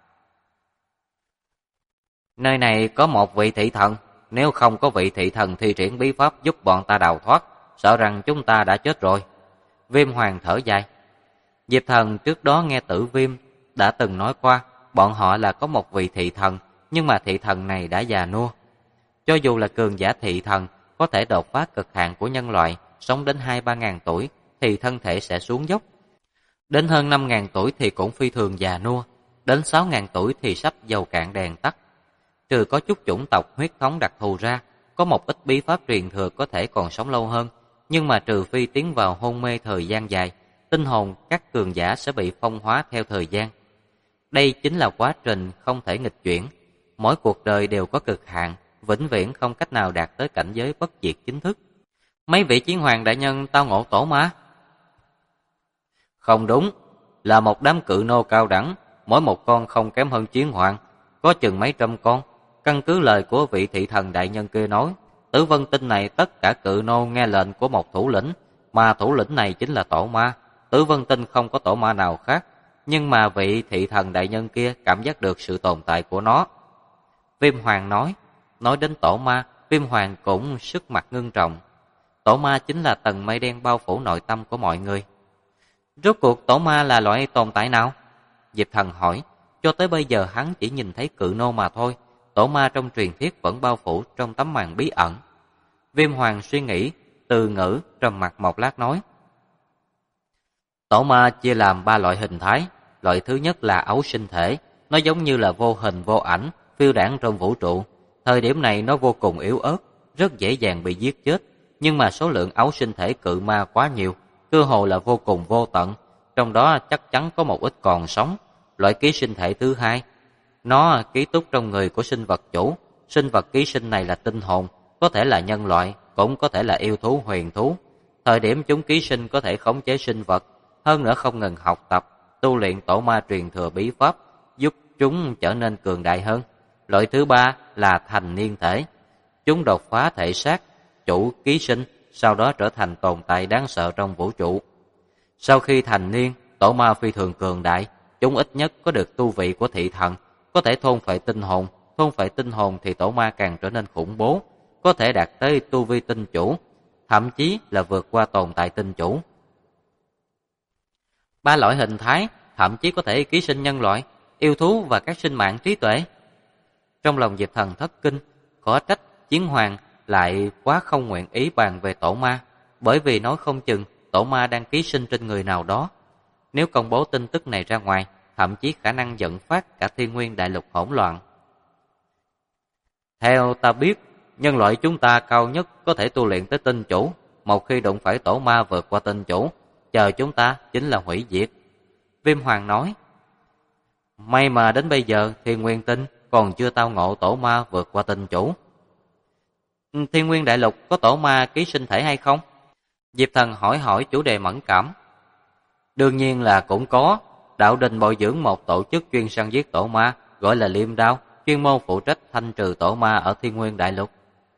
Nơi này có một vị thị thần. Nếu không có vị thị thần thi triển bí pháp giúp bọn ta đào thoát, sợ rằng chúng ta đã chết rồi. Viêm Hoàng thở dài. Diệp Thần trước đó nghe Tử Viêm đã từng nói qua, bọn họ là có một vị thị thần, nhưng mà thị thần này đã già nua. Cho dù là cường giả thị thần, có thể đột phá cực hạn của nhân loại, sống đến 2-3 ngàn tuổi, thì thân thể sẽ xuống dốc. Đến hơn 5 ngàn tuổi thì cũng phi thường già nua, đến 6 ngàn tuổi thì sắp dầu cạn đèn tắt. Trừ có chút chủng tộc huyết thống đặc thù ra, có một ít bí pháp truyền thừa có thể còn sống lâu hơn, nhưng mà trừ phi tiến vào hôn mê thời gian dài, tinh hồn các cường giả sẽ bị phong hóa theo thời gian. Đây chính là quá trình không thể nghịch chuyển, mỗi cuộc đời đều có cực hạn, vĩnh viễn không cách nào đạt tới cảnh giới bất diệt chính thức. Mấy vị chiến hoàng đại nhân tao ngộ tổ ma? Không đúng, là một đám cự nô cao đẳng, mỗi một con không kém hơn chiến hoàng, có chừng mấy trăm con. Căn cứ lời của vị thị thần đại nhân kia nói, Tử Vân Tinh này tất cả cự nô nghe lệnh của một thủ lĩnh, mà thủ lĩnh này chính là tổ ma. Tử Vân Tinh không có tổ ma nào khác, nhưng mà vị thị thần đại nhân kia cảm giác được sự tồn tại của nó. Viêm Hoàng nói đến tổ ma, Viêm Hoàng cũng sức mặt ngưng trọng. Tổ ma chính là tầng mây đen bao phủ nội tâm của mọi người. Rốt cuộc tổ ma là loại tồn tại nào? Diệp Thần hỏi. Cho tới bây giờ hắn chỉ nhìn thấy cự nô mà thôi. Tổ ma trong truyền thuyết vẫn bao phủ trong tấm màn bí ẩn. Viêm Hoàng suy nghĩ, từ ngữ, trầm mặc một lát nói. Tổ ma chia làm 3 loại hình thái. Loại thứ nhất là ấu sinh thể. Nó giống như là vô hình vô ảnh, phiêu đãng trong vũ trụ. Thời điểm này nó vô cùng yếu ớt, rất dễ dàng bị giết chết. Nhưng mà số lượng ấu sinh thể cự ma quá nhiều, cơ hồ là vô cùng vô tận. Trong đó chắc chắn có một ít còn sống. Loại ký sinh thể thứ hai, nó ký túc trong người của sinh vật chủ. Sinh vật ký sinh này là tinh hồn, có thể là nhân loại, cũng có thể là yêu thú huyền thú. Thời điểm chúng ký sinh có thể khống chế sinh vật, hơn nữa không ngừng học tập, tu luyện tổ ma truyền thừa bí pháp, giúp chúng trở nên cường đại hơn. Loại thứ ba là thành niên thể. Chúng đột phá thể xác chủ ký sinh, sau đó trở thành tồn tại đáng sợ trong vũ trụ. Sau khi thành niên, tổ ma phi thường cường đại, chúng ít nhất có được tu vị của thị thần, có thể thôn phệ tinh hồn. Thôn phệ tinh hồn thì tổ ma càng trở nên khủng bố, có thể đạt tới tu vi tinh chủ, thậm chí là vượt qua tồn tại tinh chủ. Ba loại hình thái thậm chí có thể ký sinh nhân loại, yêu thú và các sinh mạng trí tuệ. Trong lòng Diệp Thần thất kinh, khó trách Chiến Hoàng lại quá không nguyện ý bàn về tổ ma, bởi vì nói không chừng tổ ma đang ký sinh trên người nào đó. Nếu công bố tin tức này ra ngoài, thậm chí khả năng dẫn phát cả Thiên Nguyên đại lục hỗn loạn. Theo ta biết, nhân loại chúng ta cao nhất có thể tu luyện tới tinh chủ. Một khi đụng phải tổ ma vượt qua tinh chủ, chờ chúng ta chính là hủy diệt. Viêm Hoàng nói, may mà đến bây giờ Thiên Nguyên Tinh còn chưa tao ngộ tổ ma vượt qua tinh chủ. Thiên Nguyên đại lục có tổ ma ký sinh thể hay không? Diệp Thần hỏi chủ đề mẫn cảm. Đương nhiên là cũng có. Đạo đình bồi dưỡng một tổ chức chuyên săn giết tổ ma, gọi là Liêm Đao, chuyên môn phụ trách thanh trừ tổ ma ở Thiên Nguyên đại lục.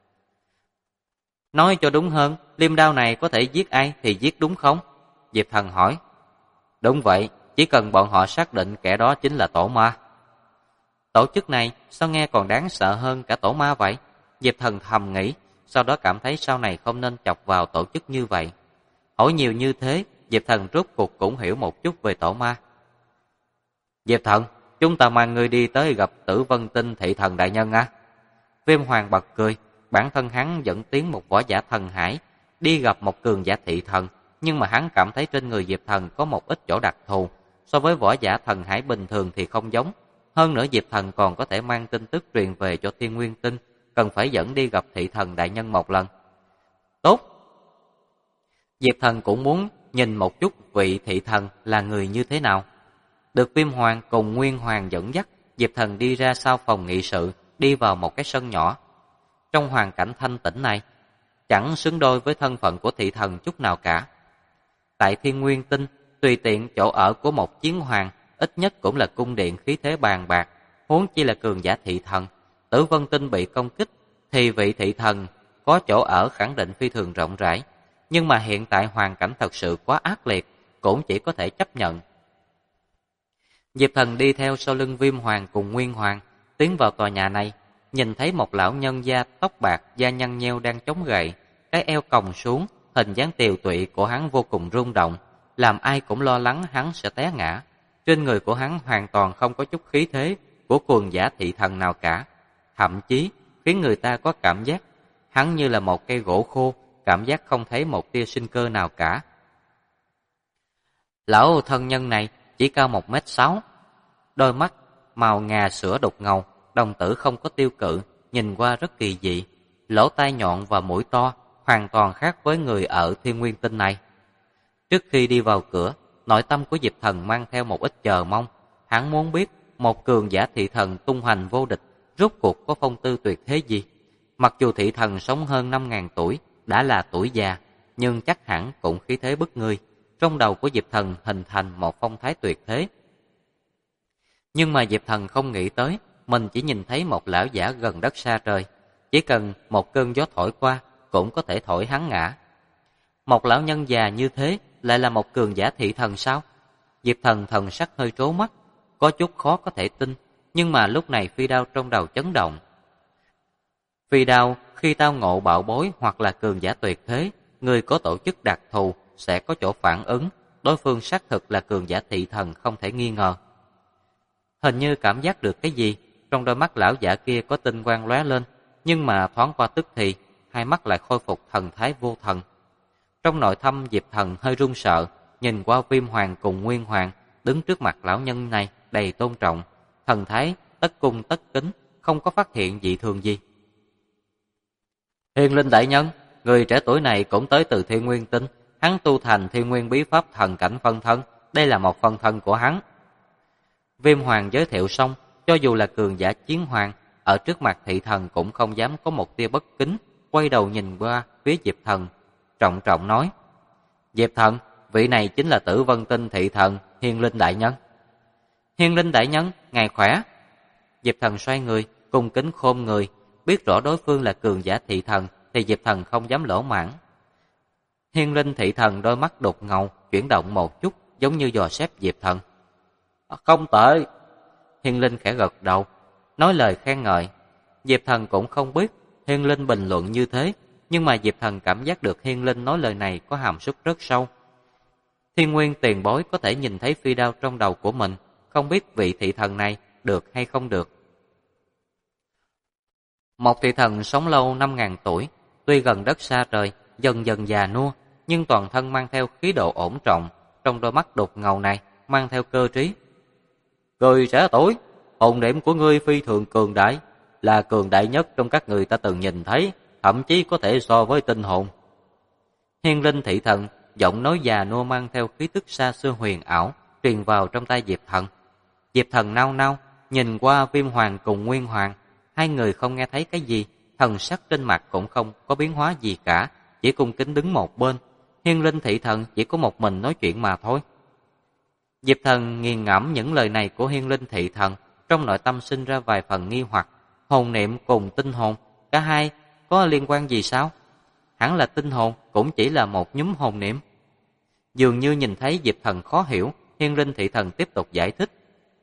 Nói cho đúng hơn, Liêm Đao này có thể giết ai thì giết đúng không? Diệp Thần hỏi. Đúng vậy, chỉ cần bọn họ xác định kẻ đó chính là tổ ma. Tổ chức này sao nghe còn đáng sợ hơn cả tổ ma vậy? Diệp Thần thầm nghĩ, sau đó cảm thấy sau này không nên chọc vào tổ chức như vậy. Hỏi nhiều như thế, Diệp Thần rốt cuộc cũng hiểu một chút về tổ ma. Diệp Thần, chúng ta mang người đi tới gặp Tử Vân Tinh thị thần đại nhân á. Viêm Hoàng bật cười, bản thân hắn dẫn tiến một võ giả thần hải, đi gặp một cường giả thị thần, nhưng mà hắn cảm thấy trên người Diệp Thần có một ít chỗ đặc thù, so với võ giả thần hải bình thường thì không giống. Hơn nữa Diệp Thần còn có thể mang tin tức truyền về cho Thiên Nguyên Tinh, cần phải dẫn đi gặp thị thần đại nhân một lần. Tốt! Diệp Thần cũng muốn nhìn một chút vị thị thần là người như thế nào. Được Viêm Hoàng cùng Nguyên Hoàng dẫn dắt, Diệp Thần đi ra sau phòng nghị sự, đi vào một cái sân nhỏ. Trong hoàn cảnh thanh tĩnh này, chẳng xứng đôi với thân phận của thị thần chút nào cả. Tại Thiên Nguyên Tinh, tùy tiện chỗ ở của một chiến hoàng, ít nhất cũng là cung điện khí thế bàn bạc, huống chi là cường giả thị thần. Tử Vân Tinh bị công kích, thì vị thị thần có chỗ ở khẳng định phi thường rộng rãi. Nhưng mà hiện tại hoàn cảnh thật sự quá ác liệt, cũng chỉ có thể chấp nhận. Diệp Thần đi theo sau lưng Viêm Hoàng cùng Nguyên Hoàng, tiến vào tòa nhà này, nhìn thấy một lão nhân da tóc bạc, da nhăn nheo đang chống gậy, cái eo còng xuống, hình dáng tiều tụy của hắn vô cùng rung động, làm ai cũng lo lắng hắn sẽ té ngã. Trên người của hắn hoàn toàn không có chút khí thế của cường giả thị thần nào cả, thậm chí khiến người ta có cảm giác hắn như là một cây gỗ khô, cảm giác không thấy một tia sinh cơ nào cả. Lão thân nhân này chỉ cao 1m6, đôi mắt màu ngà sữa đục ngầu, đồng tử không có tiêu cự, nhìn qua rất kỳ dị, lỗ tai nhọn và mũi to, hoàn toàn khác với người ở Thiên Nguyên Tinh này. Trước khi đi vào cửa, nội tâm của Diệp Thần mang theo một ít chờ mong. Hắn muốn biết một cường giả thị thần tung hoành vô địch rốt cuộc có phong tư tuyệt thế gì. Mặc dù thị thần sống hơn 5.000 tuổi, đã là tuổi già, nhưng chắc hẳn cũng khí thế bức người. Trong đầu của Diệp Thần hình thành một phong thái tuyệt thế. Nhưng mà Diệp Thần không nghĩ tới, mình chỉ nhìn thấy một lão giả gần đất xa trời. Chỉ cần một cơn gió thổi qua, cũng có thể thổi hắn ngã. Một lão nhân già như thế, lại là một cường giả thị thần sao? Diệp Thần thần sắc hơi trố mắt, có chút khó có thể tin, nhưng mà lúc này Phi Đao trong đầu chấn động. Phi Đao khi tao ngộ bạo bối hoặc là cường giả tuyệt thế, người có tổ chức đặc thù sẽ có chỗ phản ứng, đối phương xác thực là cường giả thị thần không thể nghi ngờ. Hình như cảm giác được cái gì, trong đôi mắt lão giả kia có tinh quang lóe lên, nhưng mà thoáng qua tức thì, hai mắt lại khôi phục thần thái vô thần. Trong nội tâm Diệp Thần hơi run sợ, nhìn qua Viêm Hoàng cùng Nguyên Hoàng, đứng trước mặt lão nhân này đầy tôn trọng, thần thái tất cung tất kính, không có phát hiện dị thường gì. Hiền Linh đại nhân, người trẻ tuổi này cũng tới từ Thiên Nguyên Tinh, hắn tu thành Thiên Nguyên bí pháp thần cảnh phân thân, đây là một phân thân của hắn. Viêm Hoàng giới thiệu xong, cho dù là cường giả chiến hoàng, ở trước mặt thị thần cũng không dám có một tia bất kính, quay đầu nhìn qua phía Diệp Thần, trọng trọng nói: Diệp Thần, vị này chính là Tử Vân Tinh thị thần Hiền Linh đại nhân. Hiền Linh đại nhân, ngài khỏe. Diệp Thần xoay người, cung kính khom người, biết rõ đối phương là cường giả thị thần thì Diệp Thần không dám lỗ mãng. Hiên Linh thị thần đôi mắt đục ngầu, chuyển động một chút, giống như dò xét Diệp Thần. Không tệ. Hiên Linh khẽ gật đầu, nói lời khen ngợi. Diệp Thần cũng không biết Hiên Linh bình luận như thế, nhưng mà Diệp Thần cảm giác được Hiên Linh nói lời này có hàm xúc rất sâu. Thiên Nguyên tiền bối có thể nhìn thấy phi đao trong đầu của mình, không biết vị thị thần này được hay không được. Một thị thần sống lâu 5.000 tuổi, tuy gần đất xa trời, dần dần già nua, nhưng toàn thân mang theo khí độ ổn trọng, trong đôi mắt đục ngầu này mang theo cơ trí. Người trẻ tuổi, hồn niệm của ngươi phi thường cường đại, là cường đại nhất trong các người ta từng nhìn thấy, thậm chí có thể so với tinh hồn. Hiên Linh thị thần, giọng nói già nua mang theo khí tức xa xưa huyền ảo, truyền vào trong tai Diệp Thần. Diệp Thần nao nao, nhìn qua Viêm Hoàng cùng Nguyên Hoàng, hai người không nghe thấy cái gì, thần sắc trên mặt cũng không có biến hóa gì cả, chỉ cung kính đứng một bên. Hiên Linh thị thần chỉ có một mình nói chuyện mà thôi. Diệp Thần nghiền ngẫm những lời này của Hiên Linh thị thần, trong nội tâm sinh ra vài phần nghi hoặc. Hồn niệm cùng tinh hồn, cả hai có liên quan gì sao? Hẳn là tinh hồn cũng chỉ là một nhúm hồn niệm. Dường như nhìn thấy Diệp Thần khó hiểu, Hiên Linh thị thần tiếp tục giải thích.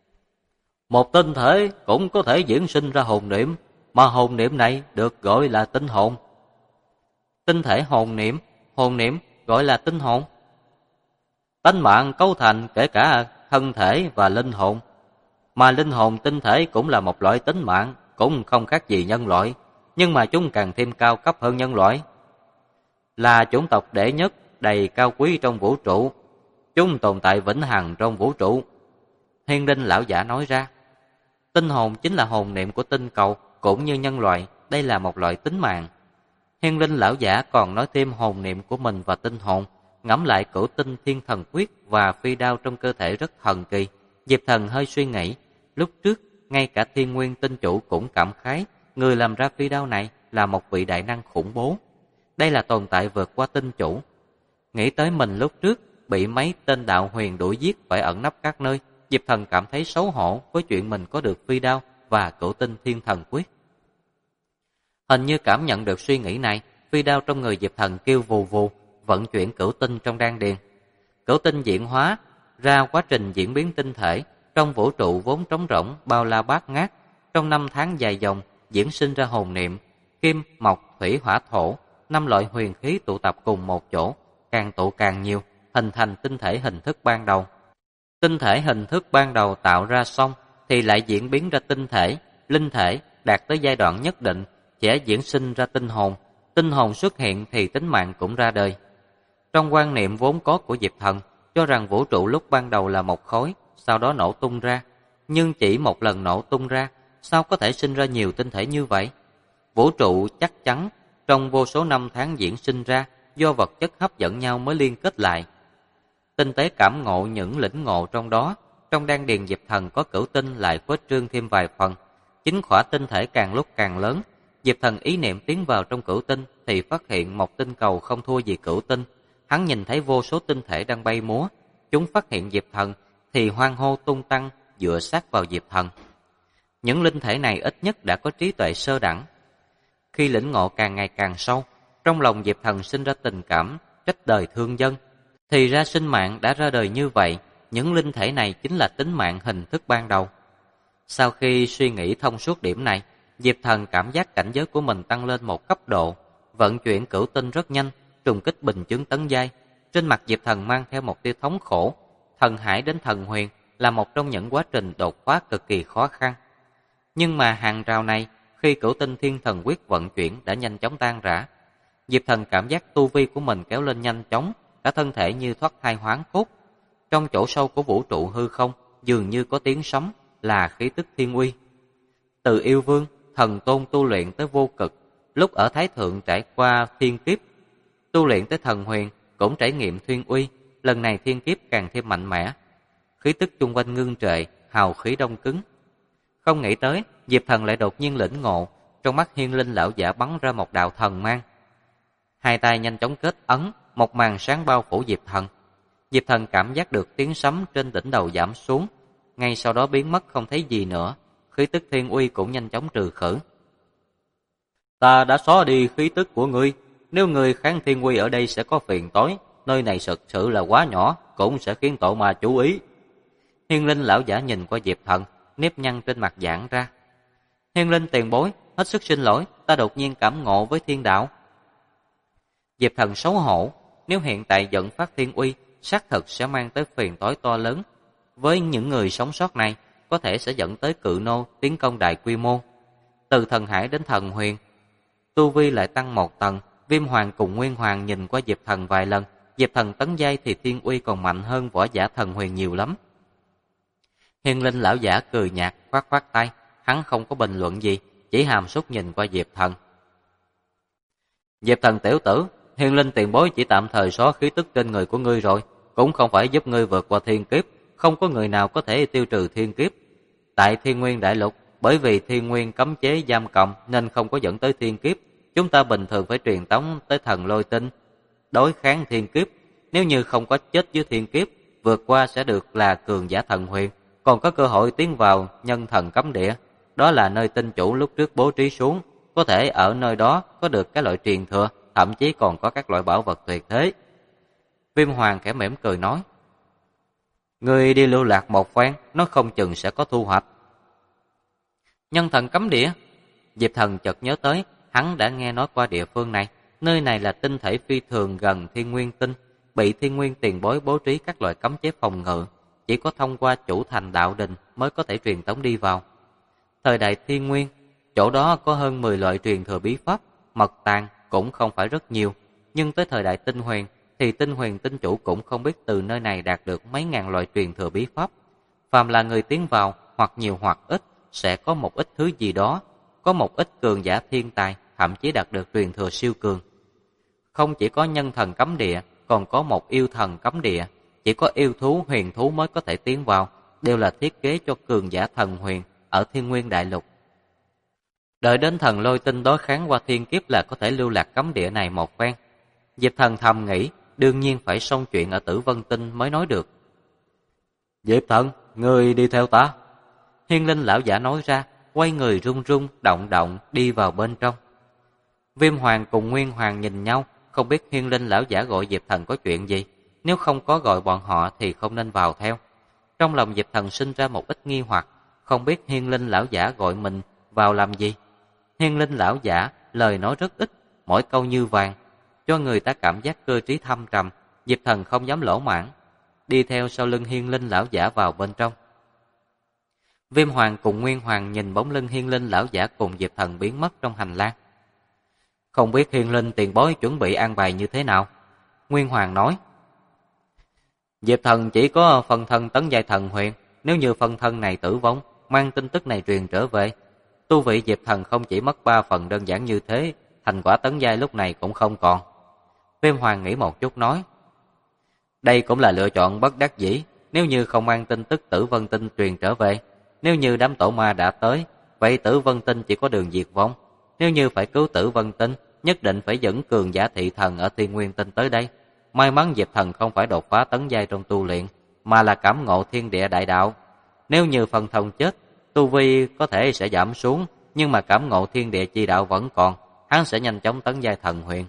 Một tinh thể cũng có thể diễn sinh ra hồn niệm, mà hồn niệm này được gọi là tinh hồn. Tinh thể hồn niệm gọi là tinh hồn. Tánh mạng cấu thành kể cả thân thể và linh hồn, mà linh hồn tinh thể cũng là một loại tính mạng, cũng không khác gì nhân loại, nhưng mà chúng càng thêm cao cấp hơn nhân loại. Là chủng tộc đệ nhất, đầy cao quý trong vũ trụ. Chúng tồn tại vĩnh hằng trong vũ trụ. Hiên Linh lão giả nói ra. Tinh hồn chính là hồn niệm của tinh cầu, cũng như nhân loại, đây là một loại tính mạng. Hiên Linh lão giả còn nói thêm hồn niệm của mình và tinh hồn, ngẫm lại cửu tinh thiên thần quyết và phi đao trong cơ thể rất thần kỳ. Diệp Thần hơi suy nghĩ, lúc trước ngay cả Thiên Nguyên tinh chủ cũng cảm khái, người làm ra phi đao này là một vị đại năng khủng bố. Đây là tồn tại vượt qua tinh chủ. Nghĩ tới mình lúc trước bị mấy tên đạo huyền đuổi giết phải ẩn nấp các nơi, Diệp Thần cảm thấy xấu hổ với chuyện mình có được phi đao và cửu tinh thiên thần quyết. Hình như cảm nhận được suy nghĩ này, phi đao trong người Diệp Thần kêu vù vù, vận chuyển cửu tinh trong đan điền. Cửu tinh diễn hóa ra quá trình diễn biến tinh thể trong vũ trụ vốn trống rỗng bao la bát ngát, trong 5 tháng dài dòng diễn sinh ra hồn niệm, kim, mộc, thủy, hỏa, thổ, 5 loại huyền khí tụ tập cùng một chỗ, càng tụ càng nhiều, hình thành tinh thể hình thức ban đầu. Tinh thể hình thức ban đầu tạo ra xong thì lại diễn biến ra tinh thể, linh thể, đạt tới giai đoạn nhất định sẽ diễn sinh ra tinh hồn. Tinh hồn xuất hiện thì tính mạng cũng ra đời. Trong quan niệm vốn có của Diệp Thần, cho rằng vũ trụ lúc ban đầu là một khối, sau đó nổ tung ra. Nhưng chỉ một lần nổ tung ra, sao có thể sinh ra nhiều tinh thể như vậy? Vũ trụ chắc chắn trong vô số năm tháng diễn sinh ra, do vật chất hấp dẫn nhau mới liên kết lại. Tinh tế cảm ngộ những lĩnh ngộ trong đó, trong đan điền Diệp Thần có cửu tinh lại khuếch trương thêm vài phần. Chính khỏa tinh thể càng lúc càng lớn, Diệp Thần ý niệm tiến vào trong cửu tinh thì phát hiện một tinh cầu không thua gì cửu tinh. Hắn nhìn thấy vô số tinh thể đang bay múa, chúng phát hiện Diệp Thần thì hoan hô tung tăng dựa sát vào Diệp Thần. Những linh thể này ít nhất đã có trí tuệ sơ đẳng. Khi lĩnh ngộ càng ngày càng sâu, trong lòng Diệp Thần sinh ra tình cảm trách đời thương dân. Thì ra sinh mạng đã ra đời như vậy, những linh thể này chính là tính mạng hình thức ban đầu. Sau khi suy nghĩ thông suốt điểm này, Diệp Thần cảm giác cảnh giới của mình tăng lên một cấp độ, vận chuyển cửu tinh rất nhanh, trùng kích bình chứng tấn giai. Trên mặt Diệp Thần mang theo một tia thống khổ, thần hải đến thần huyền là một trong những quá trình đột phá cực kỳ khó khăn. Nhưng mà hàng rào này, khi cửu tinh thiên thần quyết vận chuyển đã nhanh chóng tan rã. Diệp Thần cảm giác tu vi của mình kéo lên nhanh chóng, cả thân thể như thoát thai hoán cốt. Trong chỗ sâu của vũ trụ hư không, dường như có tiếng sấm, là khí tức thiên uy. Từ yêu vương, thần tôn tu luyện tới vô cực, lúc ở Thái Thượng trải qua thiên kiếp, tu luyện tới thần huyền cũng trải nghiệm thiên uy, lần này thiên kiếp càng thêm mạnh mẽ. Khí tức chung quanh ngưng trệ, hào khí đông cứng. Không nghĩ tới, Diệp Thần lại đột nhiên lĩnh ngộ, trong mắt Hiên Linh lão giả bắn ra một đạo thần mang. Hai tay nhanh chóng kết ấn, một màn sáng bao phủ Diệp Thần. Diệp Thần cảm giác được tiếng sấm trên đỉnh đầu giảm xuống, ngay sau đó biến mất không thấy gì nữa. khí tức thiên uy cũng nhanh chóng trừ khử. Ta đã xóa đi khí tức của ngươi, nếu ngươi kháng thiên uy ở đây sẽ có phiền toái, nơi này thực sự là quá nhỏ, cũng sẽ khiến tổ ma chú ý. Hiên Linh lão giả nhìn qua Diệp Thần, nếp nhăn trên mặt giãn ra. Hiên Linh tiền bối, hết sức xin lỗi, ta đột nhiên cảm ngộ với thiên đạo. Diệp Thần xấu hổ, nếu hiện tại dẫn phát thiên uy, xác thực sẽ mang tới phiền toái to lớn. Với những người sống sót này, có thể sẽ dẫn tới cự nô tiến công đại quy mô. Từ thần hải đến thần huyền, tu vi lại tăng một tầng. Viêm Hoàng cùng Nguyên Hoàng nhìn qua Diệp Thần vài lần, Diệp Thần tấn giai thì thiên uy còn mạnh hơn võ giả thần huyền nhiều lắm. Hiên Linh lão giả cười nhạt, khoát khoát tay, hắn không có bình luận gì, chỉ hàm súc nhìn qua Diệp Thần. Diệp Thần tiểu tử, Hiên Linh tiền bối chỉ tạm thời xóa khí tức trên người của ngươi rồi, cũng không phải giúp ngươi vượt qua thiên kiếp, không có người nào có thể tiêu trừ thiên kiếp. Tại Thiên Nguyên Đại Lục, bởi vì Thiên Nguyên cấm chế giam cầm nên không có dẫn tới thiên kiếp, chúng ta bình thường phải truyền tống tới thần Lôi Tinh đối kháng thiên kiếp. Nếu như không có chết dưới thiên kiếp, vượt qua sẽ được là cường giả thần huyền, còn có cơ hội tiến vào nhân thần cấm địa. Đó là nơi tinh chủ lúc trước bố trí xuống, có thể ở nơi đó có được cái loại truyền thừa, thậm chí còn có các loại bảo vật tuyệt thế. Viêm Hoàng khẽ mỉm cười nói, người đi lưu lạc một phen, nó không chừng sẽ có thu hoạch. Nhân thần cấm địa, Diệp Thần chợt nhớ tới, hắn đã nghe nói qua địa phương này. Nơi này là tinh thể phi thường gần Thiên Nguyên Tinh, bị Thiên Nguyên tiền bối bố trí các loại cấm chế phòng ngự, chỉ có thông qua chủ thành đạo đình mới có thể truyền tống đi vào. Thời đại Thiên Nguyên, chỗ đó có hơn 10 loại truyền thừa bí pháp, mật tàng cũng không phải rất nhiều, nhưng tới thời đại Tinh Huyền thì Tinh Huyền tinh chủ cũng không biết từ nơi này đạt được mấy ngàn loại truyền thừa bí pháp. Phàm là người tiến vào, hoặc nhiều hoặc ít, sẽ có một ít thứ gì đó, có một ít cường giả thiên tài, thậm chí đạt được truyền thừa siêu cường. Không chỉ có nhân thần cấm địa, còn có một yêu thần cấm địa, chỉ có yêu thú huyền thú mới có thể tiến vào, đều là thiết kế cho cường giả thần huyền ở Thiên Nguyên Đại Lục. Đợi đến thần Lôi Tinh đối kháng qua thiên kiếp là có thể lưu lạc cấm địa này một phen. Diệp Thần thầm nghĩ, đương nhiên phải xong chuyện ở Tử Vân Tinh mới nói được. Diệp Thần, ngươi đi theo ta. Hiên Linh lão giả nói ra, quay người run run, động động đi vào bên trong. Viêm Hoàng cùng Nguyên Hoàng nhìn nhau, không biết Hiên Linh lão giả gọi Diệp Thần có chuyện gì, nếu không có gọi bọn họ thì không nên vào theo. Trong lòng Diệp Thần sinh ra một ít nghi hoặc, không biết Hiên Linh lão giả gọi mình vào làm gì. Hiên Linh lão giả lời nói rất ít, mỗi câu như vàng, cho người ta cảm giác cơ trí thâm trầm. Diệp Thần không dám lỗ mãng, đi theo sau lưng Hiên Linh lão giả vào bên trong. Viêm Hoàng cùng Nguyên Hoàng nhìn bóng lưng Hiên Linh lão giả cùng Diệp Thần biến mất trong hành lang. Không biết Hiên Linh tiền bối chuẩn bị an bài như thế nào? Nguyên Hoàng nói, Diệp Thần chỉ có phần thân tấn giai thần huyền, nếu như phần thân này tử vong, mang tin tức này truyền trở về, tu vị Diệp Thần không chỉ mất 3 phần đơn giản như thế, thành quả tấn giai lúc này cũng không còn. Viêm Hoàng nghĩ một chút nói, đây cũng là lựa chọn bất đắc dĩ, nếu như không mang tin tức Tử Vân Tinh truyền trở về, nếu như đám tổ ma đã tới, vậy Tử Vân Tinh chỉ có đường diệt vong. Nếu như phải cứu Tử Vân Tinh, nhất định phải dẫn cường giả thị thần ở Thiên Nguyên Tinh tới đây. May mắn Diệp Thần không phải đột phá tấn giai trong tu luyện, mà là cảm ngộ thiên địa đại đạo. Nếu như phần thần chết, tu vi có thể sẽ giảm xuống, nhưng mà cảm ngộ thiên địa chi đạo vẫn còn, hắn sẽ nhanh chóng tấn giai thần huyền.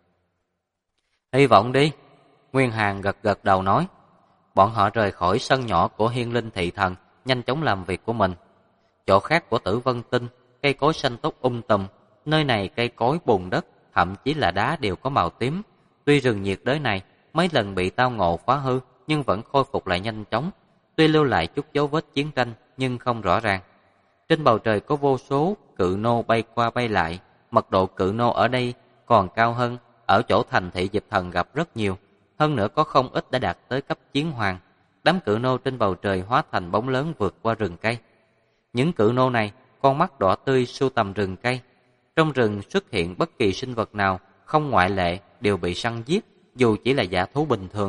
Hy vọng đi. Nguyên Hàn gật gật đầu nói. Bọn họ rời khỏi sân nhỏ của Hiên Linh thị thần, nhanh chóng làm việc của mình. Chỗ khác của Tử Vân Tinh, cây cối xanh tốt tùm, nơi này cây cối bùn đất, thậm chí là đá đều có màu tím. Tuy rừng nhiệt đới này mấy lần bị tao ngộ phá hư, nhưng vẫn khôi phục lại nhanh chóng. Tuy lưu lại chút dấu vết chiến tranh, nhưng không rõ ràng. Trên bầu trời có vô số cự nô bay qua bay lại, mật độ cự nô ở đây còn cao hơn ở chỗ thành thị Diệp Thần gặp rất nhiều. Hơn nữa có không ít đã đạt tới cấp chiến hoàng. Đám cự nô trên bầu trời hóa thành bóng lớn vượt qua rừng cây. Những cự nô này, con mắt đỏ tươi sưu tầm rừng cây. Trong rừng xuất hiện bất kỳ sinh vật nào, không ngoại lệ, đều bị săn giết, dù chỉ là dã thú bình thường.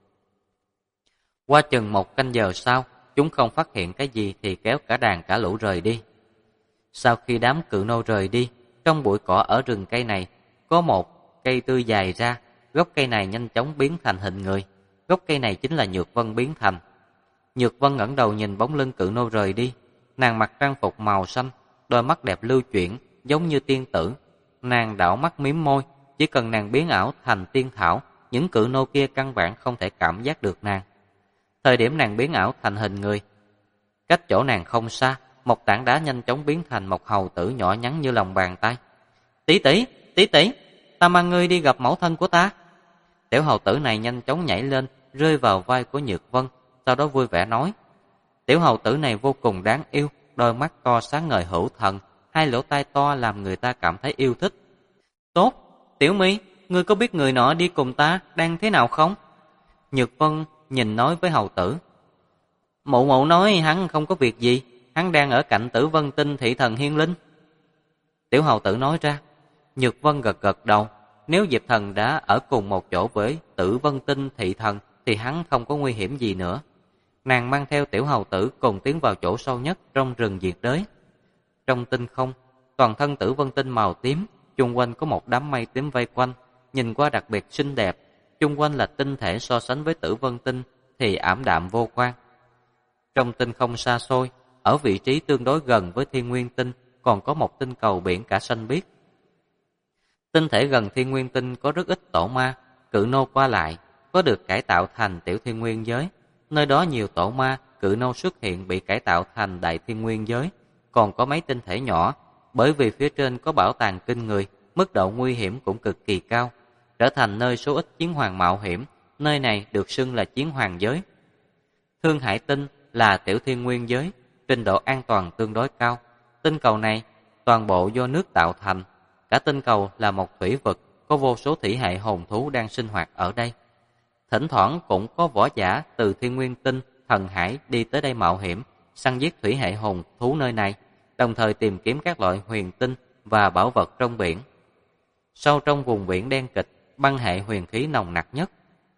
Qua chừng 1 canh giờ sau, chúng không phát hiện cái gì thì kéo cả đàn cả lũ rời đi. Sau khi đám cự nô rời đi, trong bụi cỏ ở rừng cây này, có một cây tươi dài ra, gốc cây này nhanh chóng biến thành hình người. Gốc cây này chính là Nhược Vân biến thành. Nhược Vân ngẩng đầu nhìn bóng lưng cự nô rời đi. Nàng mặc trang phục màu xanh, đôi mắt đẹp lưu chuyển, giống như tiên tử. Nàng đảo mắt mím môi, chỉ cần nàng biến ảo thành tiên thảo, những cự nô kia căn bản không thể cảm giác được nàng. Thời điểm nàng biến ảo thành hình người, cách chỗ nàng không xa, một tảng đá nhanh chóng biến thành một hầu tử nhỏ nhắn như lòng bàn tay. Tỷ tỷ, tỷ tỷ, ta mang ngươi đi gặp mẫu thân của ta. Tiểu hầu tử này nhanh chóng nhảy lên, rơi vào vai của Nhược Vân, sau đó vui vẻ nói. Tiểu hầu tử này vô cùng đáng yêu, đôi mắt to sáng ngời hữu thần, hai lỗ tai to làm người ta cảm thấy yêu thích. Tốt, Tiểu My, ngươi có biết người nọ đi cùng ta đang thế nào không? Nhược Vân nhìn nói với hầu tử. Mụ mụ nói hắn không có việc gì, hắn đang ở cạnh Tử Vân Tinh thị thần Hiên Linh. Tiểu hầu tử nói ra. Nhược Vân gật gật đầu, nếu Diệp Thần đã ở cùng một chỗ với Tử Vân Tinh thị thần thì hắn không có nguy hiểm gì nữa. Nàng mang theo tiểu hầu tử cùng tiến vào chỗ sâu nhất trong rừng nhiệt đới. Trong tinh không, toàn thân Tử Vân Tinh màu tím, chung quanh có một đám mây tím vây quanh, nhìn qua đặc biệt xinh đẹp. Chung quanh là tinh thể so sánh với Tử Vân Tinh thì ảm đạm vô quang. Trong tinh không xa xôi, ở vị trí tương đối gần với Thiên Nguyên Tinh, còn có một tinh cầu biển cả xanh biếc. Tinh thể gần Thiên Nguyên Tinh có rất ít tổ ma, cự nô qua lại, có được cải tạo thành tiểu thiên nguyên giới. Nơi đó nhiều tổ ma, cự nô xuất hiện bị cải tạo thành đại thiên nguyên giới, còn có mấy tinh thể nhỏ, bởi vì phía trên có bảo tàng kinh người, mức độ nguy hiểm cũng cực kỳ cao, trở thành nơi số ít chiến hoàng mạo hiểm, nơi này được xưng là chiến hoàng giới. Thương Hải Tinh là tiểu thiên nguyên giới, trình độ an toàn tương đối cao. Tinh cầu này toàn bộ do nước tạo thành, cả tinh cầu là một thủy vực, có vô số thủy hệ hồn thú đang sinh hoạt ở đây. Thỉnh thoảng cũng có võ giả từ Thiên Nguyên Tinh, Thần Hải đi tới đây mạo hiểm, săn giết thủy hệ hồn thú nơi này, đồng thời tìm kiếm các loại huyền tinh và bảo vật trong biển. Sâu trong vùng biển đen kịch, băng hệ huyền khí nồng nặc nhất.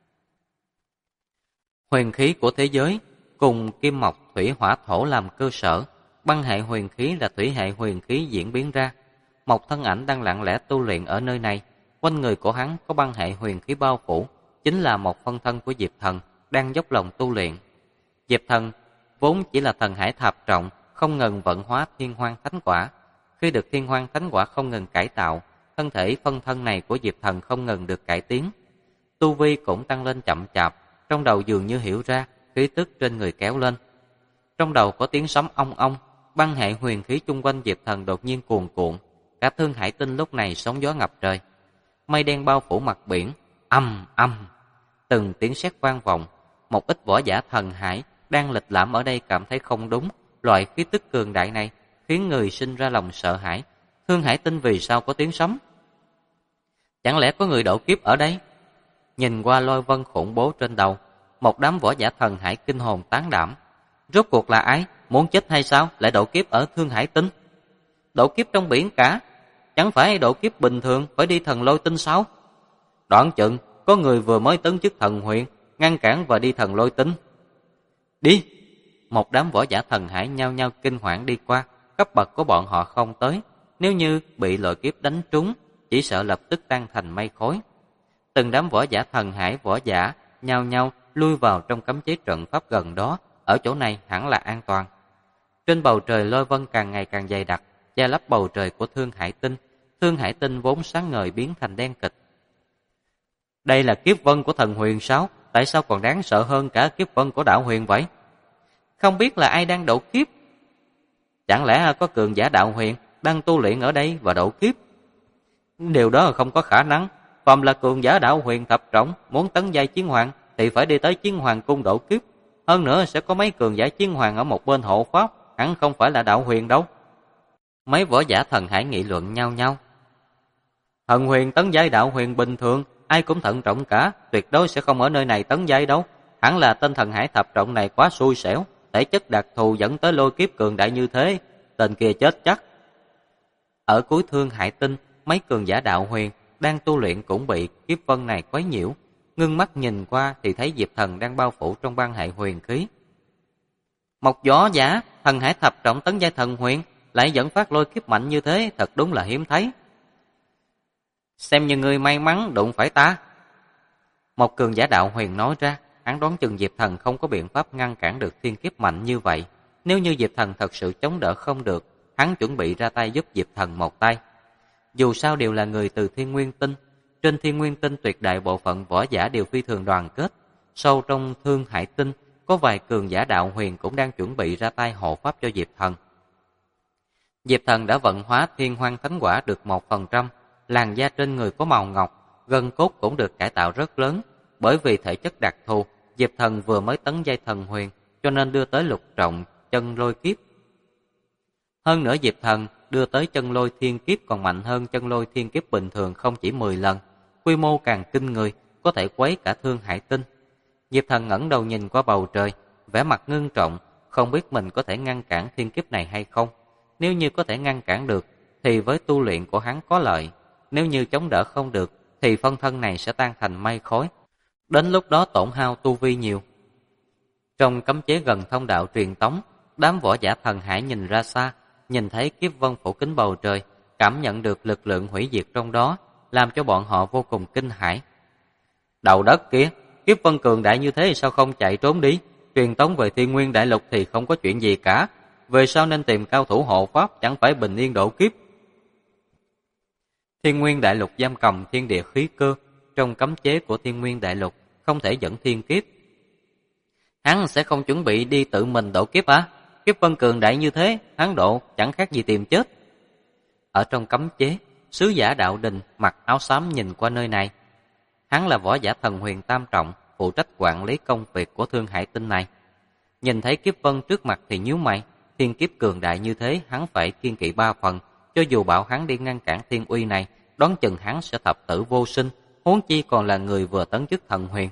Huyền khí của thế giới cùng kim mộc thủy hỏa thổ làm cơ sở, băng hệ huyền khí là thủy hệ huyền khí diễn biến ra. Một thân ảnh đang lặng lẽ tu luyện ở nơi này, quanh người của hắn có băng hệ huyền khí bao phủ, chính là một phân thân của Diệp Thần đang dốc lòng tu luyện. Diệp Thần vốn chỉ là thần hải thập trọng, không ngừng vận hóa thiên hoang thánh quả. Khi được thiên hoang thánh quả không ngừng cải tạo, thân thể phân thân này của Diệp Thần không ngừng được cải tiến. Tu vi cũng tăng lên chậm chạp, trong đầu dường như hiểu ra, khí tức trên người kéo lên. Trong đầu có tiếng sấm ong ong, băng hệ huyền khí chung quanh Diệp Thần đột nhiên cuồn cuộn, cả Thương Hải Tinh lúc này sóng gió ngập trời. Mây đen bao phủ mặt biển, ầm ầm, từng tiếng sét vang vọng. Một ít võ giả thần hải đang lịch lãm ở đây cảm thấy không đúng, loại khí tức cường đại này khiến người sinh ra lòng sợ hãi. Thương Hải Tinh vì sao có tiếng sấm? Chẳng lẽ có người độ kiếp ở đây? Nhìn qua lôi vân khủng bố trên đầu, một đám võ giả thần hải kinh hồn tán đảm. Rốt cuộc là ai? Muốn chết hay sao? Lại độ kiếp ở Thương Hải Tinh? Độ kiếp trong biển cả? Chẳng phải độ kiếp bình thường phải đi thần lôi tinh sao? Đoạn chừng có người vừa mới tấn chức thần huyền, ngăn cản và đi thần lôi tinh. Đi! Một đám võ giả thần hải nhao nhao kinh hoảng đi qua, cấp bậc của bọn họ không tới. Nếu như bị lôi kiếp đánh trúng, chỉ sợ lập tức tan thành mây khói. Từng đám võ giả thần hải võ giả nhao nhao lui vào trong cấm chế trận pháp gần đó, ở chỗ này hẳn là an toàn. Trên bầu trời lôi vân càng ngày càng dày đặc, che lấp bầu trời của Thương Hải Tinh. Thương Hải Tinh vốn sáng ngời biến thành đen kịch. Đây là kiếp vân của thần huyền sao? Tại sao còn đáng sợ hơn cả kiếp vân của đạo huyền vậy? Không biết là ai đang độ kiếp? Chẳng lẽ có cường giả đạo huyền đang tu luyện ở đây và độ kiếp? Điều đó không có khả năng. Phàm là cường giả đạo huyền thập trọng muốn tấn giai chiến hoàng thì phải đi tới chiến hoàng cung độ kiếp. Hơn nữa sẽ có mấy cường giả chiến hoàng ở một bên hộ pháp, hẳn không phải là đạo huyền đâu. Mấy võ giả thần hải nghị luận nhau nhau. Thần huyền tấn giai đạo huyền bình thường, ai cũng thận trọng cả, tuyệt đối sẽ không ở nơi này tấn giai đâu. Hẳn là tên thần hải thập trọng này quá xui xẻo, thể chất đặc thù dẫn tới lôi kiếp cường đại như thế, tên kia chết chắc. Ở cuối Thương Hải Tinh, mấy cường giả đạo huyền đang tu luyện cũng bị kiếp vân này quấy nhiễu. Ngưng mắt nhìn qua thì thấy Diệp Thần đang bao phủ trong băng hệ huyền khí. Một võ giả thần hải thập trọng tấn giai thần huyền lại dẫn phát lôi kiếp mạnh như thế, thật đúng là hiếm thấy. Xem như người may mắn đụng phải ta. Một cường giả đạo huyền nói ra, hắn đoán chừng Diệp Thần không có biện pháp ngăn cản được thiên kiếp mạnh như vậy. Nếu như Diệp Thần thật sự chống đỡ không được, hắn chuẩn bị ra tay giúp Diệp Thần một tay. Dù sao đều là người từ Thiên Nguyên Tinh, trên Thiên Nguyên Tinh tuyệt đại bộ phận võ giả đều phi thường đoàn kết. Sâu trong Thương Hải Tinh, có vài cường giả đạo huyền cũng đang chuẩn bị ra tay hộ pháp cho Diệp Thần. Diệp Thần đã vận hóa Thiên Hoang Thánh Quả được 1%, làn da trên người có màu ngọc, gân cốt cũng được cải tạo rất lớn. Bởi vì thể chất đặc thù, Diệp Thần vừa mới tấn giai thần huyền, cho nên đưa tới lục trọng chân lôi kiếp. Hơn nữa Diệp Thần đưa tới chân lôi thiên kiếp còn mạnh hơn chân lôi thiên kiếp bình thường không chỉ 10 lần, quy mô càng kinh người, có thể quấy cả Thương Hải Tinh. Diệp Thần ngẩng đầu nhìn qua bầu trời, vẻ mặt ngưng trọng, không biết mình có thể ngăn cản thiên kiếp này hay không. Nếu như có thể ngăn cản được, thì với tu luyện của hắn có lợi. Nếu như chống đỡ không được, thì phân thân này sẽ tan thành mây khói. Đến lúc đó tổn hao tu vi nhiều. Trong cấm chế gần thông đạo truyền tống, đám võ giả thần hải nhìn ra xa, nhìn thấy kiếp vân phủ kín bầu trời, cảm nhận được lực lượng hủy diệt trong đó, làm cho bọn họ vô cùng kinh hãi. Đầu đất kia, kiếp vân cường đại như thế sao không chạy trốn đi? Truyền tống về Thiên Nguyên Đại Lục thì không có chuyện gì cả. Về sau nên tìm cao thủ hộ pháp, chẳng phải bình yên độ kiếp. Thiên Nguyên Đại Lục giam cầm thiên địa khí cơ, trong cấm chế của Thiên Nguyên Đại Lục không thể dẫn thiên kiếp. Hắn sẽ không chuẩn bị đi tự mình độ kiếp hả? Kiếp vân cường đại như thế, hắn độ chẳng khác gì tìm chết. Ở trong cấm chế, sứ giả đạo đình mặc áo xám nhìn qua nơi này. Hắn là võ giả thần huyền tam trọng, phụ trách quản lý công việc của Thương Hải Tinh này. Nhìn thấy kiếp vân trước mặt thì nhíu mày, thiên kiếp cường đại như thế hắn phải kiên kỵ 3 phần, cho dù bảo hắn đi ngăn cản thiên uy này, đoán chừng hắn sẽ thập tử vô sinh, huống chi còn là người vừa tấn chức thần huyền.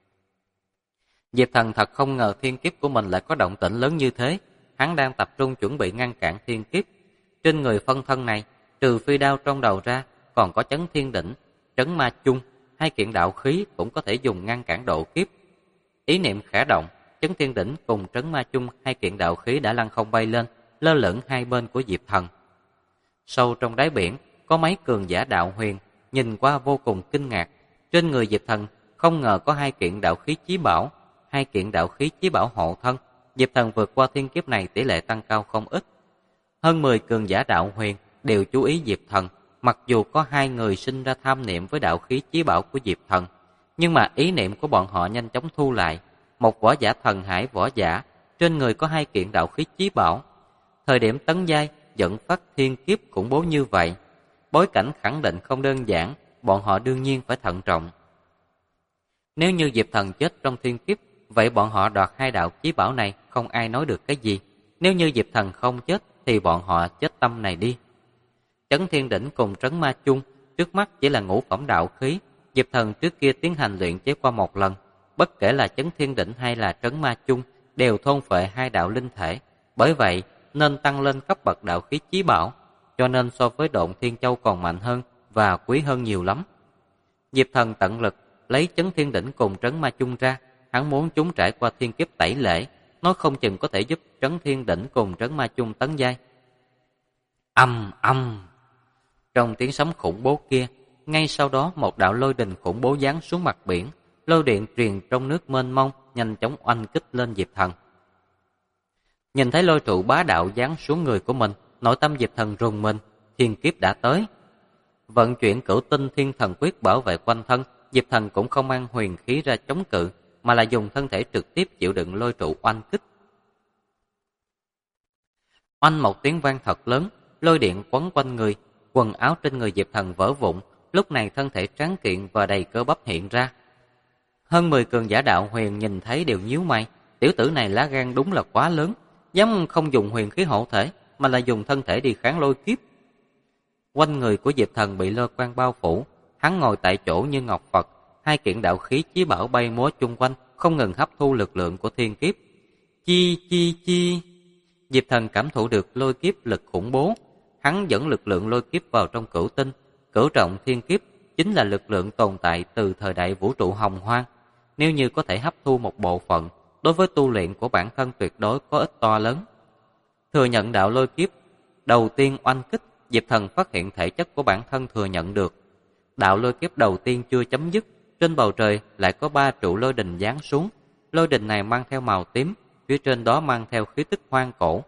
Diệp Thần thật không ngờ thiên kiếp của mình lại có động tĩnh lớn như thế, hắn đang tập trung chuẩn bị ngăn cản thiên kiếp. Trên người phân thân này, trừ phi đao trong đầu ra, còn có chấn thiên đỉnh, trấn ma chung, 2 kiện đạo khí cũng có thể dùng ngăn cản độ kiếp. Ý niệm khẽ động, chấn thiên đỉnh cùng trấn ma chung 2 kiện đạo khí đã lăn không bay lên, lơ lửng hai bên của Diệp Thần. Sâu trong đáy biển, có mấy cường giả đạo huyền, nhìn qua vô cùng kinh ngạc. Trên người Diệp Thần không ngờ có 2 kiện đạo khí chí bảo, 2 kiện đạo khí chí bảo hộ thân. Diệp Thần vượt qua thiên kiếp này tỷ lệ tăng cao không ít. Hơn 10 cường giả đạo huyền đều chú ý Diệp Thần, mặc dù có 2 người sinh ra tham niệm với đạo khí chí bảo của Diệp Thần, nhưng mà ý niệm của bọn họ nhanh chóng thu lại. Một võ giả thần hải võ giả, trên người có 2 kiện đạo khí chí bảo. Thời điểm tấn giai, dẫn phát thiên kiếp khủng bố như vậy, bối cảnh khẳng định không đơn giản, bọn họ đương nhiên phải thận trọng. Nếu như Diệp Thần chết trong thiên kiếp, vậy bọn họ đoạt 2 đạo chí bảo này không ai nói được cái gì. Nếu như Diệp Thần không chết, thì bọn họ chết tâm này đi. Chấn thiên đỉnh cùng trấn ma chung, trước mắt chỉ là ngũ phẩm đạo khí. Diệp Thần trước kia tiến hành luyện chế qua 1 lần, bất kể là chấn thiên đỉnh hay là trấn ma chung, đều thôn phệ 2 đạo linh thể. Bởi vậy, nên tăng lên cấp bậc đạo khí chí bảo, cho nên so với Độn Thiên Châu còn mạnh hơn và quý hơn nhiều lắm. Diệp Thần tận lực lấy chấn thiên đỉnh cùng trấn ma chung ra, hắn muốn chúng trải qua thiên kiếp tẩy lễ, nó không chừng có thể giúp trấn thiên đỉnh cùng trấn ma chung tấn giai. Âm âm. Trong tiếng sấm khủng bố kia, ngay sau đó một đạo lôi đình khủng bố giáng xuống mặt biển, lôi điện truyền trong nước mênh mông, nhanh chóng oanh kích lên Diệp Thần. Nhìn thấy lôi trụ bá đạo giáng xuống người của mình, nội tâm Diệp Thần rùng mình, thiên kiếp đã tới. Vận chuyển Cửu Tinh Thiên Thần Quyết bảo vệ quanh thân, Diệp Thần cũng không mang huyền khí ra chống cự, mà là dùng thân thể trực tiếp chịu đựng lôi trụ oanh kích. Oanh một tiếng vang thật lớn, lôi điện quấn quanh người, quần áo trên người Diệp Thần vỡ vụn, lúc này thân thể tráng kiện và đầy cơ bắp hiện ra. Hơn 10 cường giả đạo huyền nhìn thấy đều nhíu mày, tiểu tử này lá gan đúng là quá lớn, dám không dùng huyền khí hộ thể, mà là dùng thân thể đi kháng lôi kiếp. Quanh người của Diệp Thần bị lôi quang bao phủ, hắn ngồi tại chỗ như ngọc Phật, 2 kiện đạo khí chí bảo bay múa chung quanh, không ngừng hấp thu lực lượng của thiên kiếp. Chi chi chi. Diệp Thần cảm thụ được lôi kiếp lực khủng bố, hắn dẫn lực lượng lôi kiếp vào trong cửu tinh. Cửu trọng thiên kiếp chính là lực lượng tồn tại từ thời đại vũ trụ hồng hoang. Nếu như có thể hấp thu một bộ phận, đối với tu luyện của bản thân tuyệt đối có ích to lớn. Thừa nhận đạo lôi kiếp đầu tiên oanh kích, Diệp Thần phát hiện thể chất của bản thân thừa nhận được. Đạo lôi kiếp đầu tiên chưa chấm dứt, trên bầu trời lại có 3 trụ lôi đình giáng xuống. Lôi đình này mang theo màu tím, phía trên đó mang theo khí tức hoang cổ.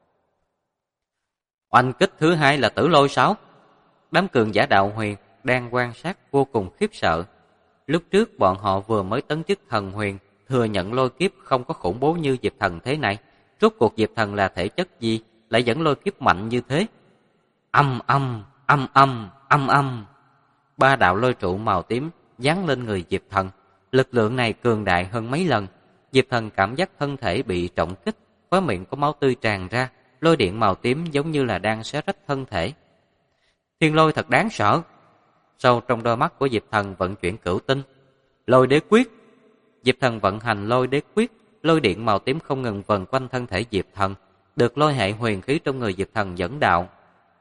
Oanh kích thứ hai là tử lôi sao? Đám cường giả đạo huyền đang quan sát vô cùng khiếp sợ. Lúc trước bọn họ vừa mới tấn chức thần huyền, thừa nhận lôi kiếp không có khủng bố như Diệp Thần thế này. Rốt cuộc Diệp Thần là thể chất gì lại dẫn lôi kiếp mạnh như thế? Âm âm, âm âm, âm âm. Ba đạo lôi trụ màu tím giáng lên người Diệp Thần. Lực lượng này cường đại hơn mấy lần. Diệp Thần cảm giác thân thể bị trọng kích, khóe miệng có máu tươi tràn ra, lôi điện màu tím giống như là đang xé rách thân thể. Thiên lôi thật đáng sợ. Sâu trong đôi mắt của Diệp Thần vận chuyển cửu tinh. Lôi đế quyết. Diệp Thần vận hành lôi đế quyết, lôi điện màu tím không ngừng vần quanh thân thể Diệp Thần, được lôi hệ huyền khí trong người Diệp Thần dẫn đạo.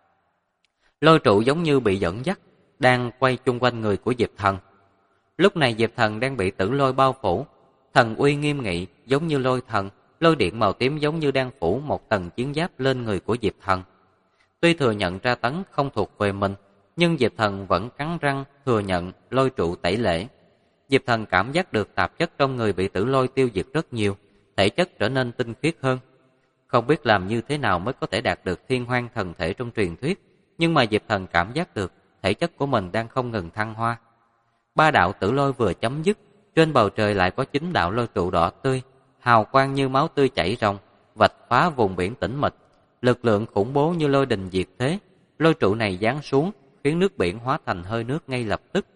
Lôi trụ giống như bị dẫn dắt, đang quay chung quanh người của Diệp Thần. Lúc này Diệp Thần đang bị tử lôi bao phủ, thần uy nghiêm nghị giống như lôi thần, lôi điện màu tím giống như đang phủ một tầng chiến giáp lên người của Diệp Thần. Tuy thừa nhận tra tấn không thuộc về mình, nhưng Diệp Thần vẫn cắn răng thừa nhận lôi trụ tẩy lễ. Diệp Thần cảm giác được tạp chất trong người bị tử lôi tiêu diệt rất nhiều, thể chất trở nên tinh khiết hơn. Không biết làm như thế nào mới có thể đạt được thiên hoang thần thể trong truyền thuyết, nhưng mà Diệp Thần cảm giác được thể chất của mình đang không ngừng thăng hoa. Ba đạo tử lôi vừa chấm dứt, trên bầu trời lại có 9 đạo lôi trụ đỏ tươi, hào quang như máu tươi chảy ròng, vạch phá vùng biển tĩnh mịch. Lực lượng khủng bố như lôi đình diệt thế, lôi trụ này giáng xuống, khiến nước biển hóa thành hơi nước ngay lập tức.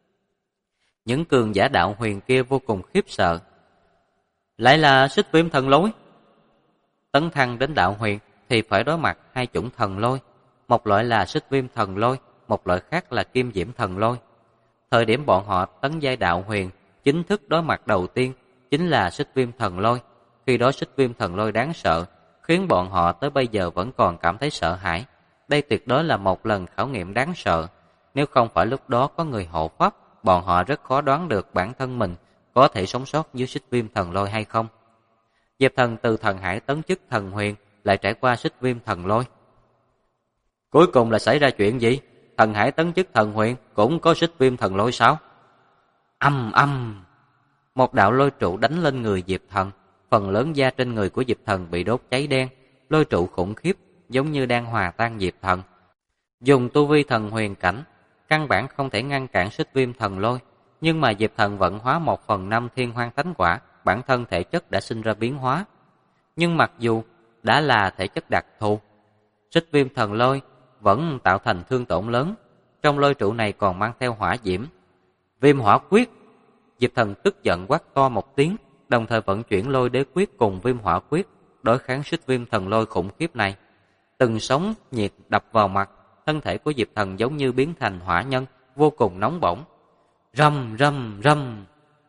Những cường giả đạo huyền kia vô cùng khiếp sợ. Lại là xích viêm thần lôi. Tấn thăng đến đạo huyền thì phải đối mặt hai chủng thần lôi, một loại là xích viêm thần lôi, một loại khác là kim diễm thần lôi. Thời điểm bọn họ tấn giai đạo huyền, chính thức đối mặt đầu tiên chính là xích viêm thần lôi. Khi đó xích viêm thần lôi đáng sợ, khiến bọn họ tới bây giờ vẫn còn cảm thấy sợ hãi. Đây tuyệt đối là một lần khảo nghiệm đáng sợ. Nếu không phải lúc đó có người hộ pháp, bọn họ rất khó đoán được bản thân mình có thể sống sót dưới xích viêm thần lôi hay không. Diệp Thần từ thần hải tấn chức thần huyền, lại trải qua xích viêm thần lôi. Cuối cùng là xảy ra chuyện gì? Thần hải tấn chức thần huyền cũng có xích viêm thần lôi sao? Âm âm. Một đạo lôi trụ đánh lên người Diệp Thần. Phần lớn da trên người của Diệp Thần bị đốt cháy đen. Lôi trụ khủng khiếp, giống như đang hòa tan Diệp Thần. Dùng tu vi thần huyền cảnh, căn bản không thể ngăn cản xích viêm thần lôi. Nhưng mà Diệp Thần vận hóa 1/5 thiên hoang thánh quả, bản thân thể chất đã sinh ra biến hóa. Nhưng mặc dù đã là thể chất đặc thù, xích viêm thần lôi vẫn tạo thành thương tổn lớn. Trong lôi trụ này còn mang theo hỏa diễm. Viêm hỏa quyết. Diệp Thần tức giận quát to một tiếng, đồng thời vận chuyển lôi đế quyết cùng viêm hỏa quyết đối kháng xích viêm thần lôi khủng khiếp này. Từng sóng nhiệt đập vào mặt, thân thể của Diệp Thần giống như biến thành hỏa nhân, vô cùng nóng bỏng. Rầm rầm rầm.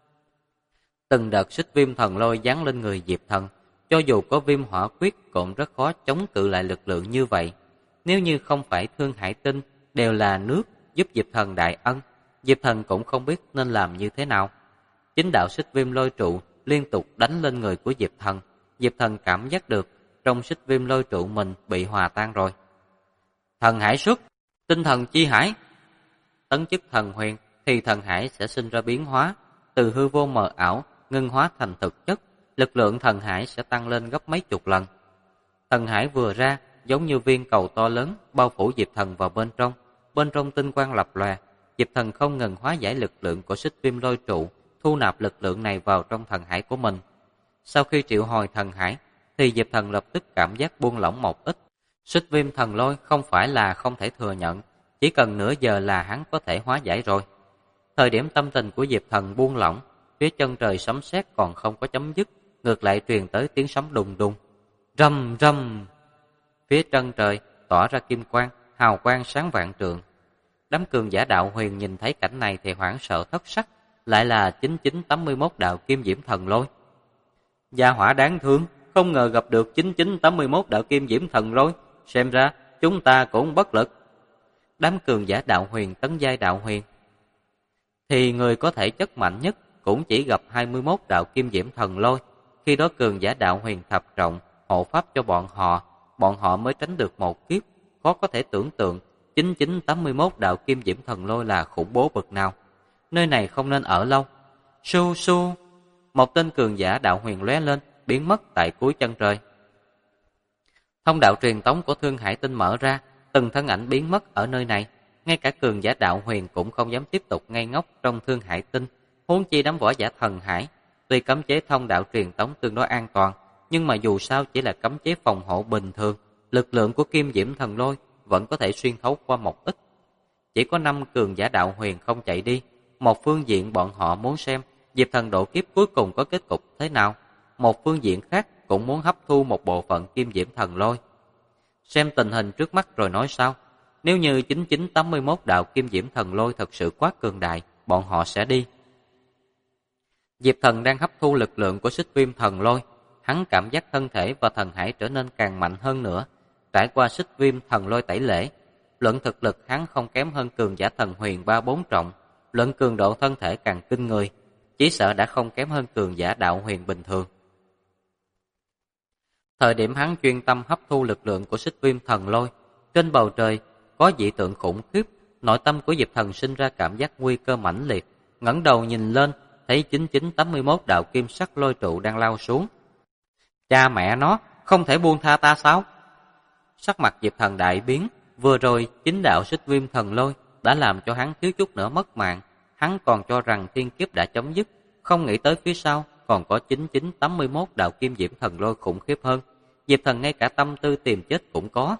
Từng đợt xích viêm thần lôi giáng lên người Diệp Thần, cho dù có viêm hỏa quyết cũng rất khó chống cự lại lực lượng như vậy. Nếu như không phải Thương Hải Tinh đều là nước giúp Diệp Thần đại ân, Diệp Thần cũng không biết nên làm như thế nào. Chính đạo xích viêm lôi trụ liên tục đánh lên người của Diệp Thần. Diệp Thần cảm giác được trong xích viêm lôi trụ mình bị hòa tan rồi. Thần hải xuất, tinh thần chi hải. Tấn chức thần huyền thì thần hải sẽ sinh ra biến hóa, từ hư vô mờ ảo ngưng hóa thành thực chất, lực lượng thần hải sẽ tăng lên gấp mấy chục lần. Thần hải vừa ra giống như viên cầu to lớn bao phủ Diệp Thần vào bên trong tinh quang lập lòe. Diệp Thần không ngừng hóa giải lực lượng của xích viêm lôi trụ, thu nạp lực lượng này vào trong thần hải của mình. Sau khi triệu hồi thần hải thì Diệp Thần lập tức cảm giác buông lỏng một ít. Xích viêm thần lôi không phải là không thể thừa nhận, chỉ cần nửa giờ là hắn có thể hóa giải rồi. Thời điểm tâm tình của Diệp Thần buông lỏng, phía chân trời sấm sét còn không có chấm dứt, ngược lại truyền tới tiếng sấm đùng đùng. Rầm rầm. Phía chân trời tỏa ra kim quang, hào quang sáng vạn trượng. Đám cường giả đạo huyền nhìn thấy cảnh này thì hoảng sợ thất sắc, lại là 9981 đạo kim diễm thần lôi. Gia hỏa đáng thương, không ngờ gặp được 9981 đạo kim diễm thần lôi, xem ra chúng ta cũng bất lực. Đám cường giả đạo huyền tấn giai đạo huyền thì người có thể chất mạnh nhất cũng chỉ gặp 21 đạo kim diễm thần lôi. Khi đó cường giả đạo huyền thập trọng hộ pháp cho bọn họ mới tránh được một kiếp. Khó có thể tưởng tượng 9981 đạo kim diễm thần lôi là khủng bố bậc nào. Nơi này không nên ở lâu. Su su. Một tên cường giả đạo huyền lóe lên, biến mất tại cuối chân trời. Thông đạo truyền tống của Thương Hải Tinh mở ra, từng thân ảnh biến mất ở nơi này. Ngay cả cường giả đạo huyền cũng không dám tiếp tục ngây ngốc trong Thương Hải Tinh, huống chi đám võ giả thần hải. Tuy cấm chế thông đạo truyền tống tương đối an toàn, nhưng mà dù sao chỉ là cấm chế phòng hộ bình thường, lực lượng của Kim Diễm Thần Lôi vẫn có thể xuyên thấu qua một ít. Chỉ có 5 cường giả đạo huyền không chạy đi. Một phương diện bọn họ muốn xem Diệp Thần độ kiếp cuối cùng có kết cục thế nào. Một phương diện khác cũng muốn hấp thu một bộ phận Kim Diễm Thần Lôi. Xem tình hình trước mắt rồi nói sau. Nếu như 9981 đạo Kim Diễm Thần Lôi thật sự quá cường đại, bọn họ sẽ đi. Diệp Thần đang hấp thu lực lượng của Xích Viêm Thần Lôi. Hắn cảm giác thân thể và thần hải trở nên càng mạnh hơn nữa. Trải qua Xích Viêm Thần Lôi tẩy lễ, luận thực lực hắn không kém hơn cường giả thần huyền 3-4 trọng. Luận cường độ thân thể càng kinh người, chỉ sợ đã không kém hơn cường giả đạo huyền bình thường. Thời điểm hắn chuyên tâm hấp thu lực lượng của Xích Viêm Thần Lôi, trên bầu trời có dị tượng khủng khiếp. Nội tâm của Diệp Thần sinh ra cảm giác nguy cơ mãnh liệt, ngẩng đầu nhìn lên, thấy 9981 đạo kim sắc lôi trụ đang lao xuống. Cha mẹ nó, không thể buông tha ta sao? Sắc mặt Diệp Thần đại biến, vừa rồi chính đạo Xích Viêm Thần Lôi đã làm cho hắn thiếu chút nữa mất mạng. Hắn còn cho rằng thiên kiếp đã chấm dứt, không nghĩ tới phía sau còn có 9981 đạo Kim Diễm Thần Lôi khủng khiếp hơn. Diệp Thần ngay cả tâm tư tìm chết cũng có.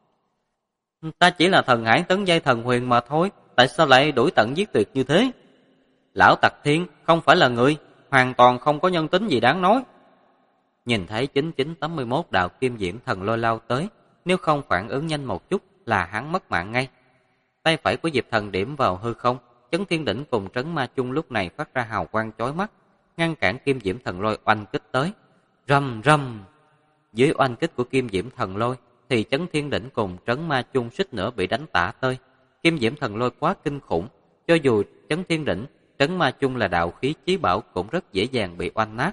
Ta chỉ là thần hải tấn giai thần huyền mà thôi, tại sao lại đuổi tận giết tuyệt như thế? Lão Tặc Thiên không phải là người, hoàn toàn không có nhân tính gì đáng nói. Nhìn thấy 9981 đạo Kim Diễm Thần Lôi lao tới, nếu không phản ứng nhanh một chút là hắn mất mạng ngay. Tay phải của Diệp Thần điểm vào hư không, Chấn Thiên Đỉnh cùng Trấn Ma Chung lúc này phát ra hào quang chói mắt, ngăn cản Kim Diễm Thần Lôi oanh kích tới. Rầm rầm. Dưới oanh kích của Kim Diễm Thần Lôi thì Chấn Thiên Đỉnh cùng Trấn Ma Chung suýt nữa bị đánh tả tơi. Kim Diễm Thần Lôi quá kinh khủng, cho dù Chấn Thiên Đỉnh, Trấn Ma Chung là đạo khí chí bảo cũng rất dễ dàng bị oanh nát.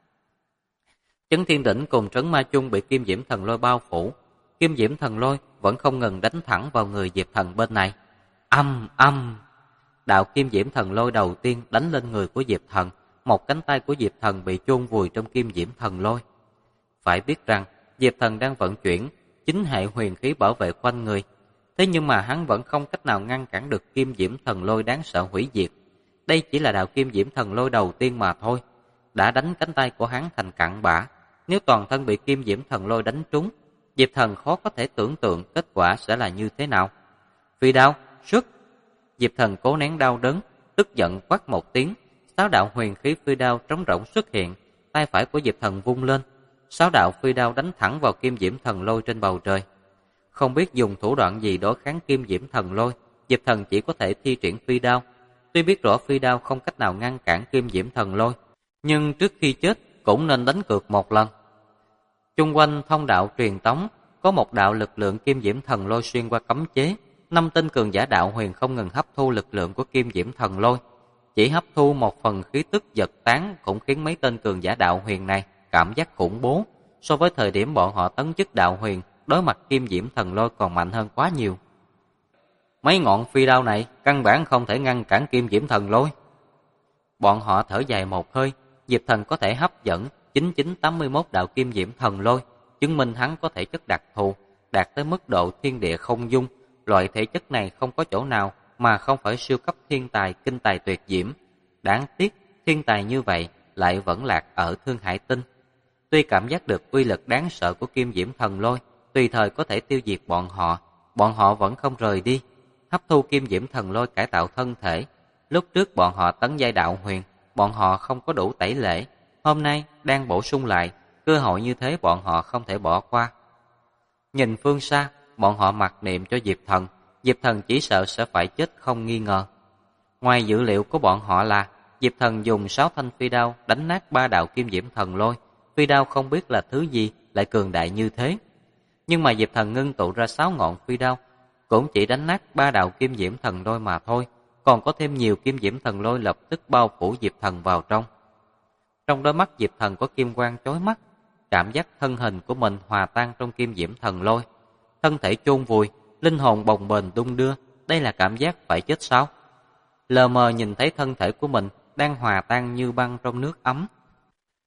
Chấn Thiên Đỉnh cùng Trấn Ma Chung bị Kim Diễm Thần Lôi bao phủ. Kim Diễm Thần Lôi vẫn không ngừng đánh thẳng vào người Diệp Thần bên này. Âm âm. Đạo Kim Diễm Thần Lôi đầu tiên đánh lên người của Diệp Thần, một cánh tay của Diệp Thần bị chôn vùi trong Kim Diễm Thần Lôi. Phải biết rằng Diệp Thần đang vận chuyển chính hệ huyền khí bảo vệ quanh người, thế nhưng mà hắn vẫn không cách nào ngăn cản được Kim Diễm Thần Lôi đáng sợ hủy diệt. Đây chỉ là đạo Kim Diễm Thần Lôi đầu tiên mà thôi, đã đánh cánh tay của hắn thành cặn bã. Nếu toàn thân bị Kim Diễm Thần Lôi đánh trúng, Diệp Thần khó có thể tưởng tượng kết quả sẽ là như thế nào. Phi đao, xuất. Diệp Thần cố nén đau đớn, tức giận quát một tiếng, 6 đạo huyền khí phi đao trống rỗng xuất hiện, tay phải của Diệp Thần vung lên, 6 đạo phi đao đánh thẳng vào Kim Diễm Thần Lôi trên bầu trời. Không biết dùng thủ đoạn gì đối kháng Kim Diễm Thần Lôi, Diệp Thần chỉ có thể thi triển phi đao. Tuy biết rõ phi đao không cách nào ngăn cản Kim Diễm Thần Lôi, nhưng trước khi chết cũng nên đánh cược một lần. Chung quanh thông đạo truyền tống có một đạo lực lượng Kim Diễm Thần Lôi xuyên qua cấm chế. 5 tên cường giả đạo huyền không ngừng hấp thu lực lượng của Kim Diễm Thần Lôi. Chỉ hấp thu một phần khí tức giật tán cũng khiến mấy tên cường giả đạo huyền này cảm giác khủng bố. So với thời điểm bọn họ tấn chức đạo huyền, đối mặt Kim Diễm Thần Lôi còn mạnh hơn quá nhiều. Mấy ngọn phi đao này căn bản không thể ngăn cản Kim Diễm Thần Lôi. Bọn họ thở dài một hơi, Diệp Thần có thể hấp dẫn 9981 đạo Kim Diễm Thần Lôi, chứng minh hắn có thể chất đặc thù, đạt tới mức độ thiên địa không dung. Loại thể chất này không có chỗ nào mà không phải siêu cấp thiên tài kinh tài tuyệt diễm. Đáng tiếc, thiên tài như vậy lại vẫn lạc ở Thương Hải Tinh. Tuy cảm giác được uy lực đáng sợ của Kim Diễm Thần Lôi, tùy thời có thể tiêu diệt bọn họ vẫn không rời đi, hấp thu Kim Diễm Thần Lôi cải tạo thân thể. Lúc trước bọn họ tấn giai đạo huyền, bọn họ không có đủ tẩy lễ, hôm nay đang bổ sung lại, cơ hội như thế bọn họ không thể bỏ qua. Nhìn phương xa, bọn họ mặc niệm cho Diệp Thần chỉ sợ sẽ phải chết không nghi ngờ. Ngoài dữ liệu của bọn họ là Diệp Thần dùng 6 thanh phi đao đánh nát 3 đạo Kim Diễm Thần Lôi. Phi đao không biết là thứ gì lại cường đại như thế. Nhưng mà Diệp Thần ngưng tụ ra 6 ngọn phi đao cũng chỉ đánh nát 3 đạo Kim Diễm Thần Lôi mà thôi, còn có thêm nhiều Kim Diễm Thần Lôi lập tức bao phủ Diệp Thần vào trong. Trong đôi mắt Diệp Thần có kim quang chói mắt, cảm giác thân hình của mình hòa tan trong Kim Diễm Thần Lôi, thân thể chôn vùi, linh hồn bồng bềnh đung đưa. Đây là cảm giác phải chết sao? Lờ mờ nhìn thấy thân thể của mình đang hòa tan như băng trong nước ấm.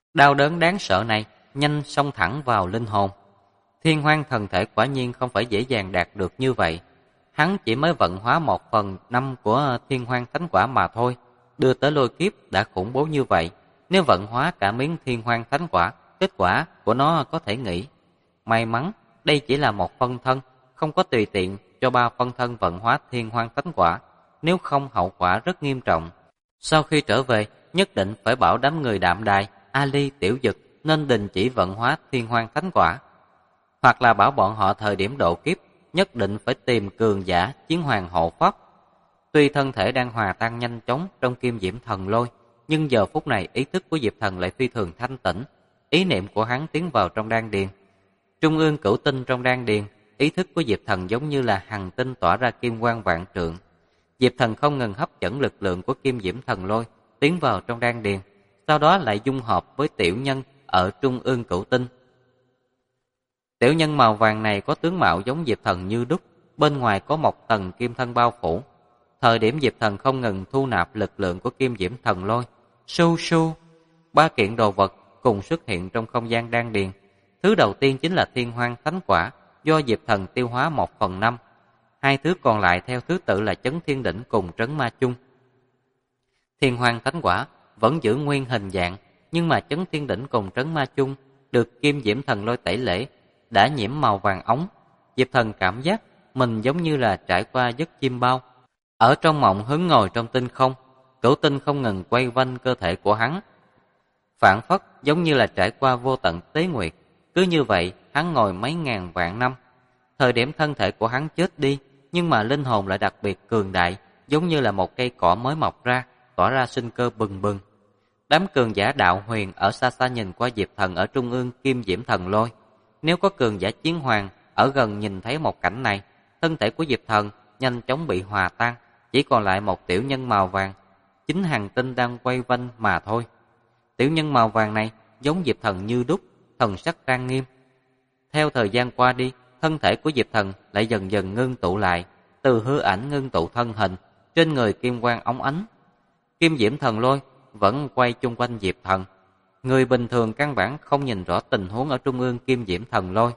Đau đớn đáng sợ này nhanh xông thẳng vào linh hồn. Thiên hoang thần thể quả nhiên không phải dễ dàng đạt được như vậy. Hắn chỉ mới vận hóa 1/5 của thiên hoang thánh quả mà thôi, đưa tới lôi kiếp đã khủng bố như vậy. Nếu vận hóa cả miếng thiên hoang thánh quả, kết quả của nó có thể nghĩ. May mắn, đây chỉ là một phân thân, không có tùy tiện cho 3 phân thân vận hóa thiên hoang thánh quả, nếu không hậu quả rất nghiêm trọng. Sau khi trở về, nhất định phải bảo đám người Đạm Đài, Ali, Tiểu Dực nên đình chỉ vận hóa thiên hoang thánh quả. Hoặc là bảo bọn họ thời điểm độ kiếp, nhất định phải tìm cường giả chiến hoàng hộ pháp. Tuy thân thể đang hòa tan nhanh chóng trong kim diễm thần lôi, nhưng giờ phút này ý thức của Diệp Thần lại phi thường thanh tĩnh. Ý niệm của hắn tiến vào trong đan điền. Trung ương cửu tinh trong đan điền, ý thức của Diệp Thần giống như là hằng tinh tỏa ra kim quang vạn trượng. Diệp Thần không ngừng hấp dẫn lực lượng của kim diễm thần lôi tiến vào trong đan điền, sau đó lại dung hợp với tiểu nhân ở trung ương cửu tinh. Tiểu nhân màu vàng này có tướng mạo giống Diệp Thần như đúc, bên ngoài có một tầng kim thân bao phủ. Thời điểm Diệp Thần không ngừng thu nạp lực lượng của kim diễm thần lôi, su su, 3 kiện đồ vật cùng xuất hiện trong không gian đan điền. Thứ đầu tiên chính là thiên hoang thánh quả, do Diệp Thần tiêu hóa 1/5. Hai thứ còn lại theo thứ tự là chấn thiên đỉnh cùng trấn ma chung. Thiên hoang thánh quả vẫn giữ nguyên hình dạng, nhưng mà chấn thiên đỉnh cùng trấn ma chung được kim diễm thần lôi tẩy lễ, đã nhiễm màu vàng óng. Diệp Thần cảm giác mình giống như là trải qua giấc chim bao, ở trong mộng hứng ngồi trong tinh không. Cửu tinh không ngừng quay quanh cơ thể của hắn, phảng phất giống như là trải qua vô tận tế nguyệt. Cứ như vậy, hắn ngồi mấy ngàn vạn năm. Thời điểm thân thể của hắn chết đi, nhưng mà linh hồn lại đặc biệt cường đại, giống như là một cây cỏ mới mọc ra, tỏa ra sinh cơ bừng bừng. Đám cường giả đạo huyền ở xa xa nhìn qua Diệp Thần ở trung ương kim diễm thần lôi. Nếu có cường giả chiến hoàng ở gần nhìn thấy một cảnh này, thân thể của Diệp Thần nhanh chóng bị hòa tan, chỉ còn lại một tiểu nhân màu vàng, chính hàng tinh đang quay quanh mà thôi. Tiểu nhân màu vàng này giống Diệp Thần như đúc, thần sắc trang nghiêm. Theo thời gian qua đi, thân thể của Diệp Thần lại dần dần ngưng tụ lại, từ hư ảnh ngưng tụ thân hình, trên người kim quang óng ánh. Kim diễm thần lôi vẫn quay chung quanh Diệp Thần. Người bình thường căn bản không nhìn rõ tình huống ở trung ương kim diễm thần lôi.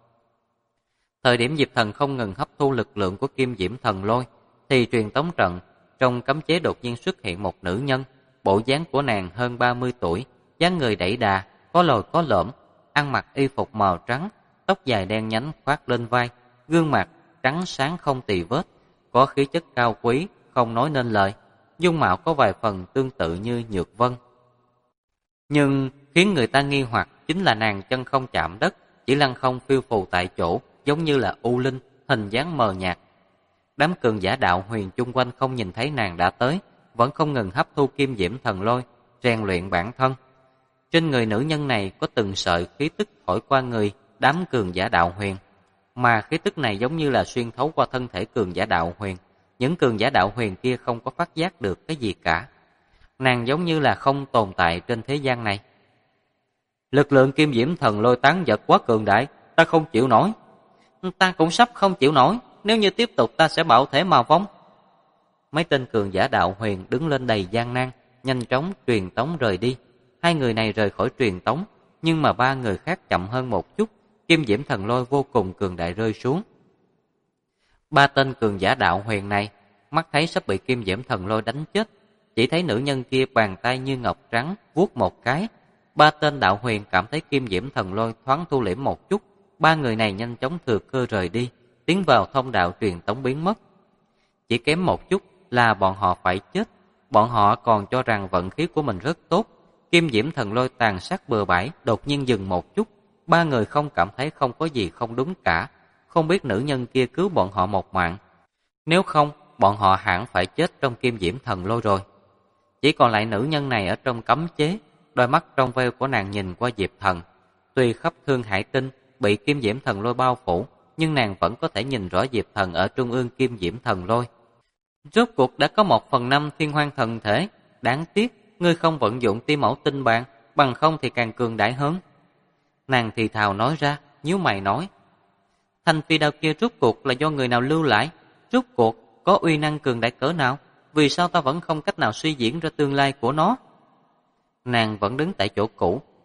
Thời điểm Diệp Thần không ngừng hấp thu lực lượng của kim diễm thần lôi, thì truyền tống trận trong cấm chế đột nhiên xuất hiện một nữ nhân. Bộ dáng của nàng hơn 30 tuổi, dáng người đẩy đà, có lồi có lõm, ăn mặc y phục màu trắng, tóc dài đen nhánh khoác lên vai, gương mặt trắng sáng không tì vết, có khí chất cao quý không nói nên lời. Dung mạo có vài phần tương tự như Nhược Vân. Nhưng khiến người ta nghi hoặc chính là nàng chân không chạm đất, chỉ lăng không phiêu phù tại chỗ, giống như là u linh, hình dáng mờ nhạt. Đám cường giả đạo huyền chung quanh không nhìn thấy nàng đã tới, vẫn không ngừng hấp thu kim diễm thần lôi, rèn luyện bản thân. Trên người nữ nhân này có từng sợi khí tức thổi qua người đám cường giả đạo huyền, mà khí tức này giống như là xuyên thấu qua thân thể cường giả đạo huyền. Những cường giả đạo huyền kia không có phát giác được cái gì cả. Nàng giống như là không tồn tại trên thế gian này. Lực lượng kim diễm thần lôi tán vật quá cường đại, ta không chịu nổi. Ta cũng sắp không chịu nổi, nếu như tiếp tục ta sẽ bạo thể mà vong. Mấy tên cường giả đạo huyền đứng lên đầy gian nan, nhanh chóng truyền tống rời đi. Hai người này rời khỏi truyền tống, nhưng mà 3 người khác chậm hơn một chút, kim diễm thần lôi vô cùng cường đại rơi xuống. 3 tên cường giả đạo huyền này mắt thấy sắp bị kim diễm thần lôi đánh chết, chỉ thấy nữ nhân kia bàn tay như ngọc trắng vuốt một cái. 3 tên đạo huyền cảm thấy kim diễm thần lôi thoáng thu liễm một chút, 3 người này nhanh chóng thừa cơ rời đi, tiến vào thông đạo truyền tống biến mất. Chỉ kém một chút là bọn họ phải chết. Bọn họ còn cho rằng vận khí của mình rất tốt. Kim diễm thần lôi tàn sát bừa bãi, đột nhiên dừng một chút. 3 người không cảm thấy không có gì không đúng cả. Không biết nữ nhân kia cứu bọn họ một mạng. Nếu không, bọn họ hẳn phải chết trong kim diễm thần lôi rồi. Chỉ còn lại nữ nhân này ở trong cấm chế. Đôi mắt trong veo của nàng nhìn qua Diệp Thần. Tuy khắp Thương Hải Tinh bị kim diễm thần lôi bao phủ, nhưng nàng vẫn có thể nhìn rõ Diệp Thần ở trung ương kim diễm thần lôi. Rốt cuộc đã có 1/5 thiên hoang thần thể. Đáng tiếc, ngươi không vận dụng ti mẫu tinh bàn, bằng không thì càng cường đại hơn. Nàng thì thào nói ra, nhíu mày nói. Thanh phi đao kia rốt cuộc là do người nào lưu lại? Rốt cuộc có uy năng cường đại cỡ nào? Vì sao ta vẫn không cách nào suy diễn ra tương lai của nó? Nàng vẫn đứng tại chỗ cũ,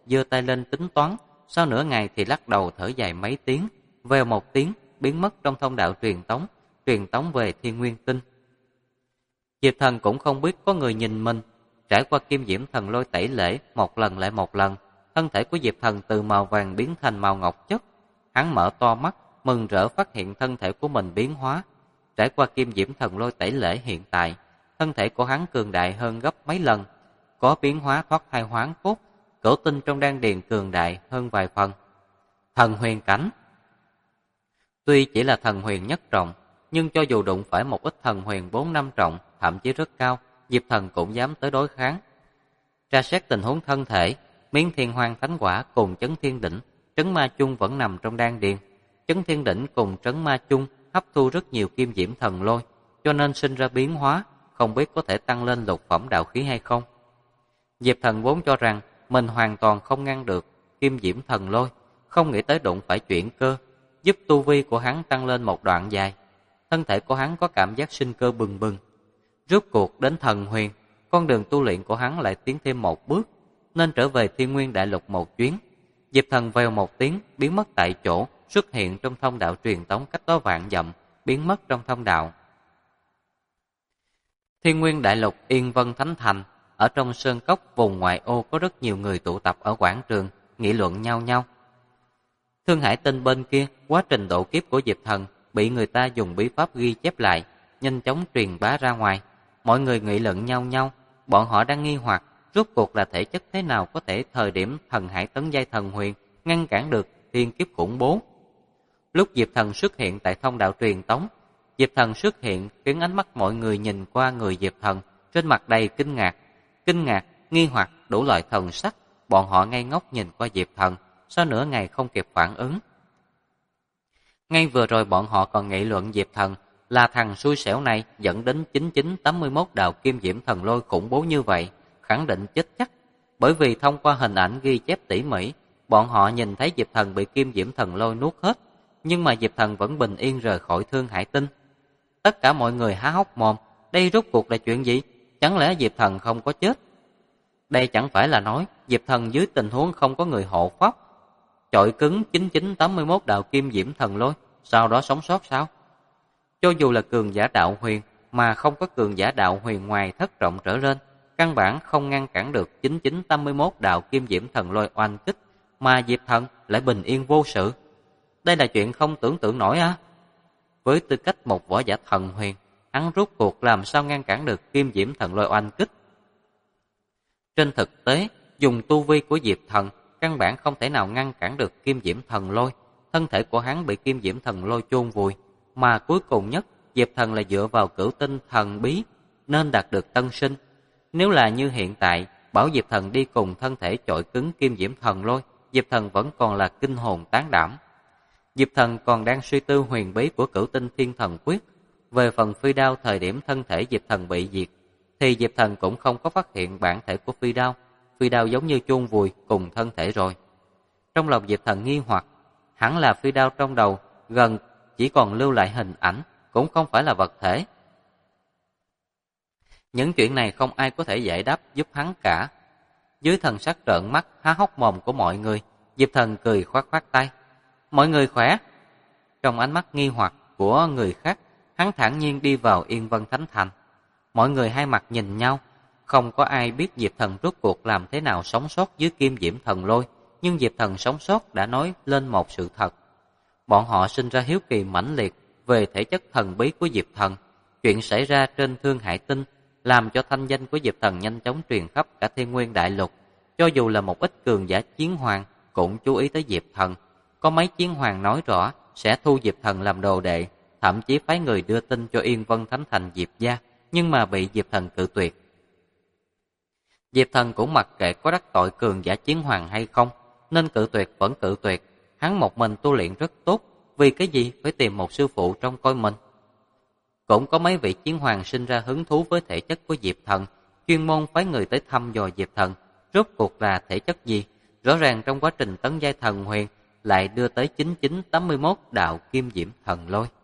giơ tay lên tính toán, sau nửa ngày thì lắc đầu thở dài mấy tiếng, vèo một tiếng, biến mất trong thông đạo truyền tống về Thiên Nguyên Tinh. Diệp Thần cũng không biết có người nhìn mình, trải qua kim diễm thần lôi tẩy lễ một lần lại một lần, thân thể của Diệp Thần từ màu vàng biến thành màu ngọc chất. Hắn mở to mắt, mừng rỡ phát hiện thân thể của mình biến hóa. Trải qua kim diễm thần lôi tẩy lễ hiện tại, thân thể của hắn cường đại hơn gấp mấy lần, có biến hóa thoát thai hoán cốt, cửu tinh trong đan điền cường đại hơn vài phần. Thần huyền cảnh. Tuy chỉ là thần huyền nhất trọng, nhưng cho dù đụng phải một ít thần huyền 4-5 trọng, thậm chí rất cao, Diệp Thần cũng dám tới đối kháng. Tra xét tình huống thân thể, Miến Thiên Hoang Thánh Quả cùng Chấn Thiên Đỉnh, Trấn Ma Chung vẫn nằm trong đan điền. Chấn Thiên Đỉnh cùng Trấn Ma Chung hấp thu rất nhiều kim diễm thần lôi, cho nên sinh ra biến hóa, không biết có thể tăng lên lục phẩm đạo khí hay không. Diệp Thần vốn cho rằng mình hoàn toàn không ngăn được kim diễm thần lôi, không nghĩ tới đụng phải chuyển cơ, giúp tu vi của hắn tăng lên một đoạn dài. Thân thể của hắn có cảm giác sinh cơ bừng bừng. Rốt cuộc đến thần huyền, con đường tu luyện của hắn lại tiến thêm một bước, nên trở về Thiên Nguyên Đại Lục một chuyến. Diệp Thần vèo một tiếng biến mất tại chỗ, xuất hiện trong thông đạo truyền tống cách đó vạn dặm, biến mất trong thông đạo. Thiên Nguyên Đại Lục Yên Vân Thánh Thành, ở trong sơn cốc vùng ngoại ô có rất nhiều người tụ tập ở quảng trường, nghị luận nhau nhau. Thương Hải Tinh bên kia, quá trình độ kiếp của Diệp Thần bị người ta dùng bí pháp ghi chép lại, nhanh chóng truyền bá ra ngoài. Mọi người nghị luận nhau nhau, bọn họ đang nghi hoặc rốt cuộc là thể chất thế nào có thể thời điểm thần hải tấn giai thần huyền ngăn cản được thiên kiếp khủng bố. Lúc Diệp Thần xuất hiện tại thông đạo truyền tống, Diệp Thần xuất hiện khiến ánh mắt mọi người nhìn qua người Diệp Thần, trên mặt đầy kinh ngạc, nghi hoặc, đủ loại thần sắc. Bọn họ ngây ngốc nhìn qua Diệp Thần, sau nửa ngày không kịp phản ứng. Ngay vừa rồi bọn họ còn nghị luận Diệp Thần là thằng xui xẻo này dẫn đến 9981 đạo kim diễm thần lôi khủng bố như vậy, khẳng định chết chắc. Bởi vì thông qua hình ảnh ghi chép tỉ mỉ, bọn họ nhìn thấy Diệp Thần bị kim diễm thần lôi nuốt hết, nhưng mà Diệp Thần vẫn bình yên rời khỏi Thương Hải Tinh. Tất cả mọi người há hốc mồm, đây rốt cuộc là chuyện gì? Chẳng lẽ Diệp Thần không có chết? Đây chẳng phải là nói Diệp Thần dưới tình huống không có người hộ pháp, chọi cứng 9981 đạo kim diễm thần lôi, sau đó sống sót sao? Cho dù là cường giả đạo huyền mà không có cường giả đạo huyền ngoài thất trọng trở lên, căn bản không ngăn cản được 9981 đạo kim diễm thần lôi oanh kích, mà Diệp Thần lại bình yên vô sự. Đây là chuyện không tưởng tượng nổi á. Với tư cách một võ giả thần huyền, hắn rốt cuộc làm sao ngăn cản được kim diễm thần lôi oanh kích? Trên thực tế, dùng tu vi của Diệp Thần, căn bản không thể nào ngăn cản được kim diễm thần lôi. Thân thể của hắn bị kim diễm thần lôi chôn vùi, mà cuối cùng nhất, Diệp Thần là dựa vào cửu tinh thần bí nên đạt được tân sinh. Nếu là như hiện tại, bảo Diệp Thần đi cùng thân thể chọi cứng kim diễm thần lôi, Diệp Thần vẫn còn là kinh hồn tán đảm. Diệp Thần còn đang suy tư huyền bí của cửu tinh thiên thần quyết. Về phần phi đao thời điểm thân thể Diệp Thần bị diệt, thì Diệp Thần cũng không có phát hiện bản thể của phi đao. Phi đao giống như chôn vùi cùng thân thể rồi. Trong lòng Diệp Thần nghi hoặc, hẳn là phi đao trong đầu gần chỉ còn lưu lại hình ảnh, cũng không phải là vật thể. Những chuyện này không ai có thể giải đáp giúp hắn cả. Dưới thần sắc trợn mắt há hốc mồm của mọi người, Diệp Thần cười khoát khoát tay. Mọi người khỏe. Trong ánh mắt nghi hoặc của người khác, hắn thản nhiên đi vào Yên Vân Thánh Thành. Mọi người hai mặt nhìn nhau, không có ai biết Diệp Thần rốt cuộc làm thế nào sống sót dưới kim diễm thần lôi, nhưng Diệp Thần sống sót đã nói lên một sự thật. Bọn họ sinh ra hiếu kỳ mãnh liệt về thể chất thần bí của Diệp Thần. Chuyện xảy ra trên Thương Hải Tinh làm cho thanh danh của Diệp Thần nhanh chóng truyền khắp cả Thiên Nguyên Đại Lục. Cho dù là một ít cường giả chiến hoàng cũng chú ý tới Diệp Thần. Có mấy chiến hoàng nói rõ sẽ thu Diệp Thần làm đồ đệ, thậm chí phái người đưa tin cho Yên Vân Thánh Thành Diệp gia, nhưng mà bị Diệp Thần cự tuyệt. Diệp Thần cũng mặc kệ có đắc tội cường giả chiến hoàng hay không, nên cự tuyệt vẫn cự tuyệt. Hắn một mình tu luyện rất tốt, vì cái gì phải tìm một sư phụ trông coi mình. Cũng có mấy vị chiến hoàng sinh ra hứng thú với thể chất của Diệp Thần, chuyên môn phái người tới thăm dò Diệp Thần, rốt cuộc là thể chất gì. Rõ ràng trong quá trình tấn giai thần huyền lại đưa tới 9981 đạo kim diễm thần lôi.